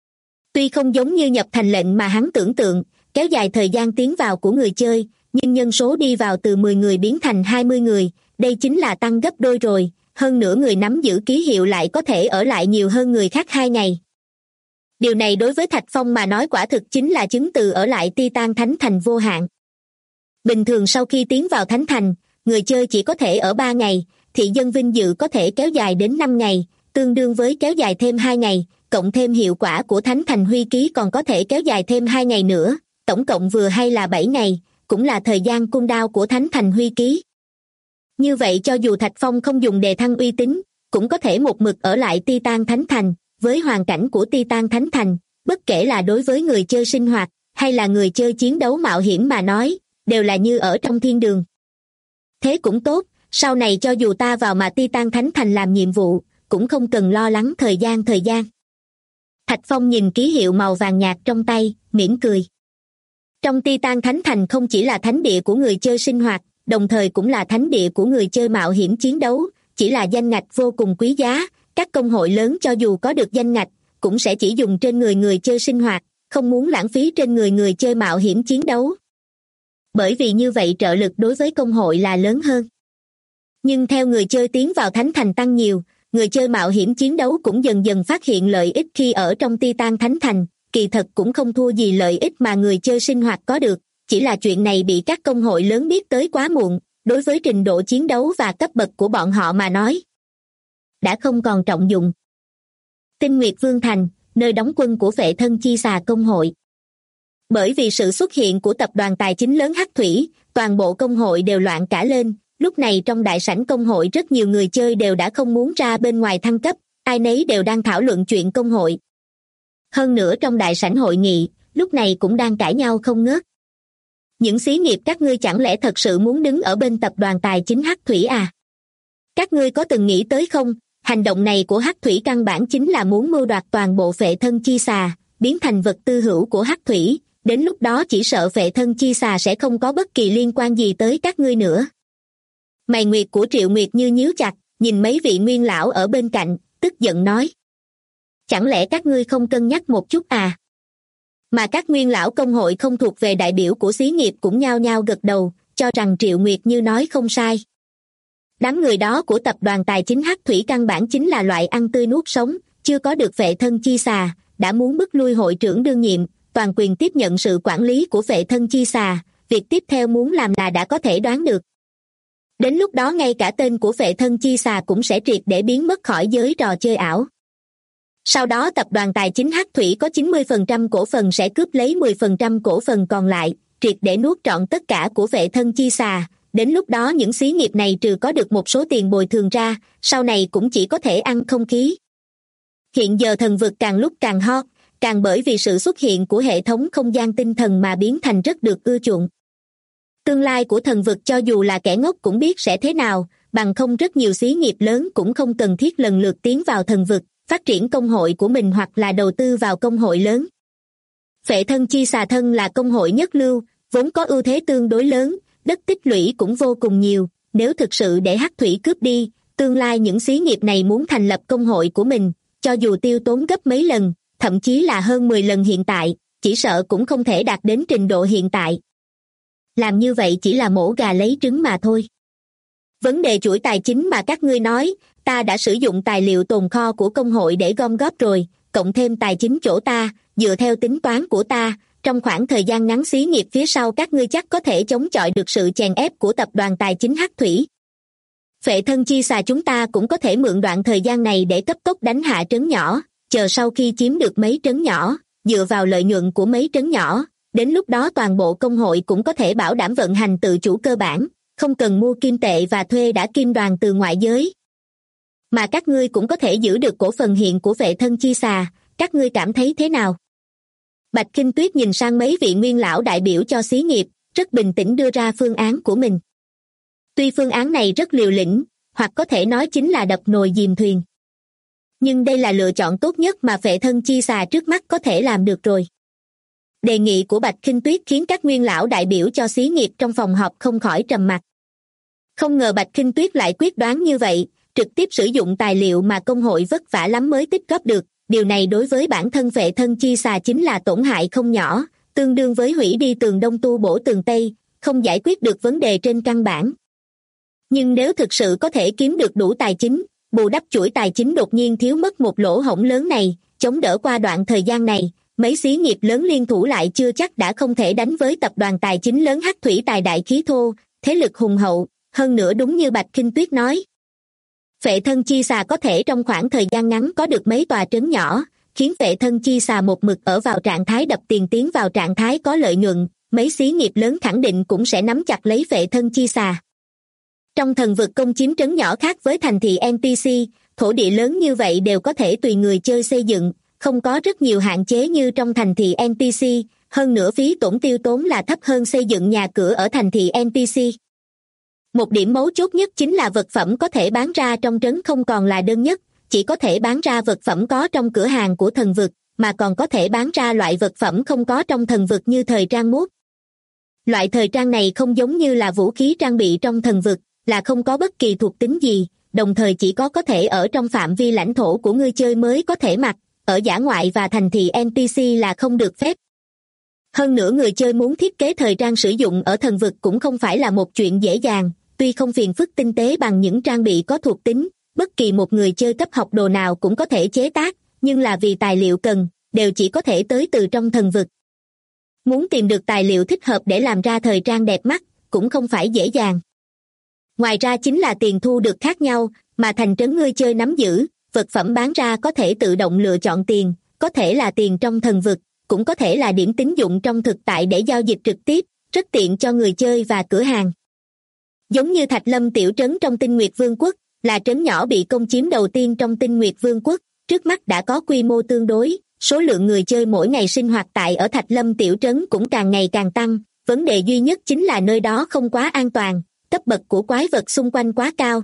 Tuy không giống như nhập thành lệnh mà hắn tưởng tượng, kéo dài thời gian tiến vào của người chơi, nhưng nhân số đi vào từ 10 người biến thành 20 người, đây chính là tăng gấp đôi rồi, hơn nữa người nắm giữ ký hiệu lại có thể ở lại nhiều hơn người khác 2 ngày. Điều này đối với Thạch Phong mà nói quả thực chính là chứng từ ở lại Titan Thánh Thành vô hạn. Bình thường sau khi tiến vào Thánh Thành, người chơi chỉ có thể ở 3 ngày, thị dân vinh dự có thể kéo dài đến 5 ngày, tương đương với kéo dài thêm 2 ngày, cộng thêm hiệu quả của Thánh Thành huy ký còn có thể kéo dài thêm 2 ngày nữa, tổng cộng vừa hay là 7 ngày, cũng là thời gian cooldown của Thánh Thành huy ký. Như vậy cho dù Thạch Phong không dùng đề thăng uy tín, cũng có thể một mực ở lại Titan Thánh Thành, với hoàn cảnh của Titan Thánh Thành, bất kể là đối với người chơi sinh hoạt, hay là người chơi chiến đấu mạo hiểm mà nói, đều là như ở trong thiên đường. Thế cũng tốt, sau này cho dù ta vào mà Titan Thánh Thành làm nhiệm vụ, cũng không cần lo lắng thời gian. Thạch Phong nhìn ký hiệu màu vàng nhạt trong tay, mỉm cười. Trong Titan Thánh Thành không chỉ là thánh địa của người chơi sinh hoạt, đồng thời cũng là thánh địa của người chơi mạo hiểm chiến đấu, chỉ là danh ngạch vô cùng quý giá, các công hội lớn cho dù có được danh ngạch, cũng sẽ chỉ dùng trên người chơi sinh hoạt, không muốn lãng phí trên người chơi mạo hiểm chiến đấu. Bởi vì như vậy trợ lực đối với công hội là lớn hơn. Nhưng theo người chơi tiến vào Thánh Thành tăng nhiều, người chơi mạo hiểm chiến đấu cũng dần dần phát hiện lợi ích khi ở trong Titan Thánh Thành, kỳ thật cũng không thua gì lợi ích mà người chơi sinh hoạt có được, chỉ là chuyện này bị các công hội lớn biết tới quá muộn, đối với trình độ chiến đấu và cấp bậc của bọn họ mà nói đã không còn trọng dụng. Tinh Nguyệt Vương Thành, nơi đóng quân của Vệ Thân Chi Xà công hội. Bởi vì sự xuất hiện của tập đoàn tài chính lớn Hắc Thủy, toàn bộ công hội đều loạn cả lên. Lúc này trong đại sảnh công hội rất nhiều người chơi đều đã không muốn ra bên ngoài thăng cấp, ai nấy đều đang thảo luận chuyện công hội. Hơn nữa trong đại sảnh hội nghị, lúc này cũng đang cãi nhau không ngớt. Những xí nghiệp các ngươi chẳng lẽ thật sự muốn đứng ở bên tập đoàn tài chính Hắc Thủy à? Các ngươi có từng nghĩ tới không, hành động này của Hắc Thủy căn bản chính là muốn mưu đoạt toàn bộ Phệ Thân Chi Xà, biến thành vật tư hữu của Hắc Thủy, đến lúc đó chỉ sợ Phệ Thân Chi Xà sẽ không có bất kỳ liên quan gì tới các ngươi nữa. Mày nguyệt của Triệu Nguyệt như nhíu chặt, nhìn mấy vị nguyên lão ở bên cạnh, tức giận nói. Chẳng lẽ các ngươi không cân nhắc một chút à? Mà các nguyên lão công hội không thuộc về đại biểu của xí nghiệp cũng nhao nhao gật đầu, cho rằng Triệu Nguyệt như nói không sai. Đám người đó của tập đoàn tài chính Hắc Thủy căn bản chính là loại ăn tươi nuốt sống, chưa có được Phệ Thân Chi Xà, đã muốn bức lui hội trưởng đương nhiệm, toàn quyền tiếp nhận sự quản lý của Phệ Thân Chi Xà, việc tiếp theo muốn làm là đã có thể đoán được. Đến lúc đó ngay cả tên của Phệ Thân Chi Xà cũng sẽ triệt để biến mất khỏi giới trò chơi ảo. Sau đó tập đoàn tài chính Hắc Thủy có 90% cổ phần sẽ cướp lấy 10% cổ phần còn lại, triệt để nuốt trọn tất cả của Phệ Thân Chi Xà. Đến lúc đó những xí nghiệp này trừ có được một số tiền bồi thường ra, sau này cũng chỉ có thể ăn không khí. Hiện giờ thần vực càng lúc càng hot, càng bởi vì sự xuất hiện của hệ thống không gian tinh thần mà biến thành rất được ưa chuộng. Tương lai của thần vực cho dù là kẻ ngốc cũng biết sẽ thế nào, bằng không rất nhiều xí nghiệp lớn cũng không cần thiết lần lượt tiến vào thần vực, phát triển công hội của mình hoặc là đầu tư vào công hội lớn. Phệ Thân Chi Xà thân là công hội nhất lưu, vốn có ưu thế tương đối lớn, đất tích lũy cũng vô cùng nhiều, nếu thực sự để Hắc Thủy cướp đi, tương lai những xí nghiệp này muốn thành lập công hội của mình, cho dù tiêu tốn gấp mấy lần, thậm chí là hơn 10 lần hiện tại, chỉ sợ cũng không thể đạt đến trình độ hiện tại. Làm như vậy chỉ là mổ gà lấy trứng mà thôi. Vấn đề chuỗi tài chính mà các ngươi nói, ta đã sử dụng tài liệu tồn kho của công hội để gom góp rồi, cộng thêm tài chính chỗ ta, dựa theo tính toán của ta, trong khoảng thời gian ngắn xí nghiệp phía sau các ngươi chắc có thể chống chọi được sự chèn ép của tập đoàn tài chính Hắc Thủy. Phệ Thân Chi Xà chúng ta cũng có thể mượn đoạn thời gian này để cấp tốc đánh hạ trấn nhỏ, chờ sau khi chiếm được mấy trấn nhỏ, dựa vào lợi nhuận của mấy trấn nhỏ, đến lúc đó toàn bộ công hội cũng có thể bảo đảm vận hành tự chủ cơ bản, không cần mua kim tệ và thuê đã kim đoàn từ ngoại giới. Mà các ngươi cũng có thể giữ được cổ phần hiện của Phệ Thân Chi Xà, các ngươi cảm thấy thế nào? Bạch Kinh Tuyết nhìn sang mấy vị nguyên lão đại biểu cho xí nghiệp, rất bình tĩnh đưa ra phương án của mình. Tuy phương án này rất liều lĩnh, hoặc có thể nói chính là đập nồi dìm thuyền. Nhưng đây là lựa chọn tốt nhất mà Phệ Thân Chi Xà trước mắt có thể làm được rồi. Đề nghị của Bạch Kinh Tuyết khiến các nguyên lão đại biểu cho xí nghiệp trong phòng họp không khỏi trầm mặc. Không ngờ Bạch Kinh Tuyết lại quyết đoán như vậy, trực tiếp sử dụng tài liệu mà công hội vất vả lắm mới tích góp được. Điều này đối với bản thân Phệ Thân Chi Xà chính là tổn hại không nhỏ, tương đương với hủy đi tường đông tu bổ tường tây, không giải quyết được vấn đề trên căn bản. Nhưng nếu thực sự có thể kiếm được đủ tài chính, bù đắp chuỗi tài chính đột nhiên thiếu mất một lỗ hổng lớn này, chống đỡ qua đoạn thời gian này, mấy xí nghiệp lớn liên thủ lại chưa chắc đã không thể đánh với tập đoàn tài chính lớn Hắc Thủy tài đại khí thô, thế lực hùng hậu, hơn nữa đúng như Bạch Kinh Tuyết nói. Phệ Thân Chi Xà có thể trong khoảng thời gian ngắn có được mấy tòa trấn nhỏ, khiến Phệ Thân Chi Xà một mực ở vào trạng thái đập tiền tiến vào trạng thái có lợi nhuận, mấy xí nghiệp lớn khẳng định cũng sẽ nắm chặt lấy Phệ Thân Chi Xà. Trong thần vực công chiếm trấn nhỏ khác với thành thị NPC, thổ địa lớn như vậy đều có thể tùy người chơi xây dựng, không có rất nhiều hạn chế như trong thành thị NPC, hơn nữa phí tổn tiêu tốn là thấp hơn xây dựng nhà cửa ở thành thị NPC. Một điểm mấu chốt nhất chính là vật phẩm có thể bán ra trong trấn không còn là đơn nhất, chỉ có thể bán ra vật phẩm có trong cửa hàng của thần vực, mà còn có thể bán ra loại vật phẩm không có trong thần vực như thời trang mốt. Loại thời trang này không giống như là vũ khí trang bị trong thần vực, là không có bất kỳ thuộc tính gì, đồng thời chỉ có thể ở trong phạm vi lãnh thổ của người chơi mới có thể mặc, ở dã ngoại và thành thị NPC là không được phép. Hơn nữa người chơi muốn thiết kế thời trang sử dụng ở thần vực cũng không phải là một chuyện dễ dàng, tuy không phiền phức tinh tế bằng những trang bị có thuộc tính, bất kỳ một người chơi cấp học đồ nào cũng có thể chế tác, nhưng là vì tài liệu cần, đều chỉ có thể tới từ trong thần vực. Muốn tìm được tài liệu thích hợp để làm ra thời trang đẹp mắt, cũng không phải dễ dàng. Ngoài ra chính là tiền thu được khác nhau, mà thành trấn người chơi nắm giữ, vật phẩm bán ra có thể tự động lựa chọn tiền, có thể là tiền trong thần vực, cũng có thể là điểm tín dụng trong thực tại để giao dịch trực tiếp, rất tiện cho người chơi và cửa hàng. Giống như Thạch Lâm tiểu trấn trong Tinh Nguyệt Vương quốc, là trấn nhỏ bị công chiếm đầu tiên trong Tinh Nguyệt Vương quốc, trước mắt đã có quy mô tương đối, số lượng người chơi mỗi ngày sinh hoạt tại ở Thạch Lâm tiểu trấn cũng càng ngày càng tăng, vấn đề duy nhất chính là nơi đó không quá an toàn, cấp bậc của quái vật xung quanh quá cao.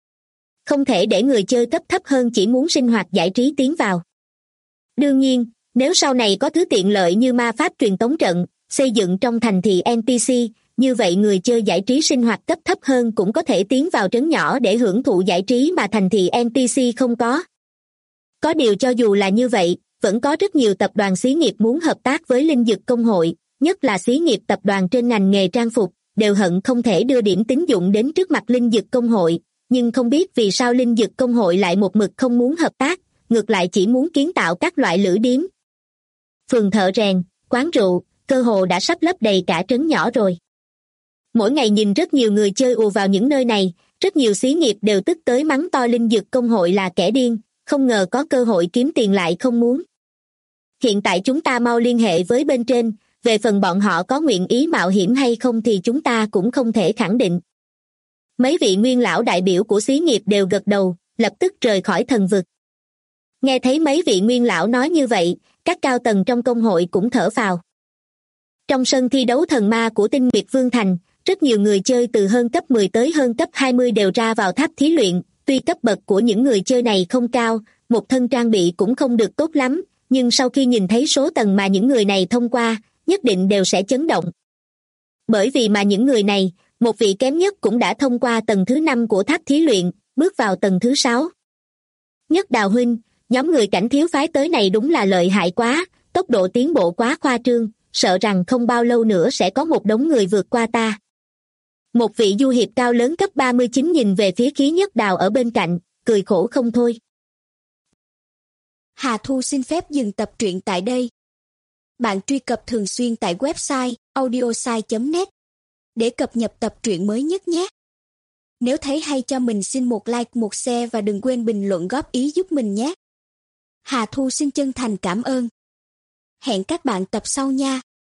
Không thể để người chơi cấp thấp hơn chỉ muốn sinh hoạt giải trí tiến vào. Đương nhiên, nếu sau này có thứ tiện lợi như ma pháp truyền tống trận, xây dựng trong thành thị NPC, như vậy người chơi giải trí sinh hoạt cấp thấp hơn cũng có thể tiến vào trấn nhỏ để hưởng thụ giải trí mà thành thị NPC không có. Có điều cho dù là như vậy, vẫn có rất nhiều tập đoàn xí nghiệp muốn hợp tác với Linh Dực Công hội, nhất là xí nghiệp tập đoàn trên ngành nghề trang phục, đều hận không thể đưa điểm tín dụng đến trước mặt Linh Dực Công hội, nhưng không biết vì sao Linh Dực Công hội lại một mực không muốn hợp tác, ngược lại chỉ muốn kiến tạo các loại lữ điếm. Phường thợ rèn, quán rượu, cơ hồ đã sắp lấp đầy cả trấn nhỏ rồi. Mỗi ngày nhìn rất nhiều người chơi ùa vào những nơi này, rất nhiều xí nghiệp đều tức tới mắng to Linh Dực Công hội là kẻ điên, không ngờ có cơ hội kiếm tiền lại không muốn. Hiện tại chúng ta mau liên hệ với bên trên, về phần bọn họ có nguyện ý mạo hiểm hay không thì chúng ta cũng không thể khẳng định. Mấy vị nguyên lão đại biểu của xí nghiệp đều gật đầu, lập tức rời khỏi thần vực. Nghe thấy mấy vị nguyên lão nói như vậy, các cao tầng trong công hội cũng thở phào. Trong sân thi đấu thần ma của Tinh Nguyệt Vương Thành, rất nhiều người chơi từ hơn cấp 10 tới hơn cấp 20 đều ra vào tháp thí luyện, tuy cấp bậc của những người chơi này không cao, một thân trang bị cũng không được tốt lắm, nhưng sau khi nhìn thấy số tầng mà những người này thông qua, nhất định đều sẽ chấn động. Bởi vì mà những người này, một vị kém nhất cũng đã thông qua tầng thứ 5 của tháp thí luyện, bước vào tầng thứ 6. Nhất Đào huynh, nhóm người cảnh thiếu phái tới này đúng là lợi hại quá, tốc độ tiến bộ quá khoa trương, sợ rằng không bao lâu nữa sẽ có một đống người vượt qua ta. Một vị du hiệp cao lớn cấp 39 nhìn về phía Khí Nhất Đào ở bên cạnh, cười khổ không thôi. Hà Thu xin phép dừng tập truyện tại đây. Bạn truy cập thường xuyên tại website audiosai.net để cập nhật tập truyện mới nhất nhé. Nếu thấy hay cho mình xin một like, một share và đừng quên bình luận góp ý giúp mình nhé. Hà Thu xin chân thành cảm ơn. Hẹn các bạn tập sau nha.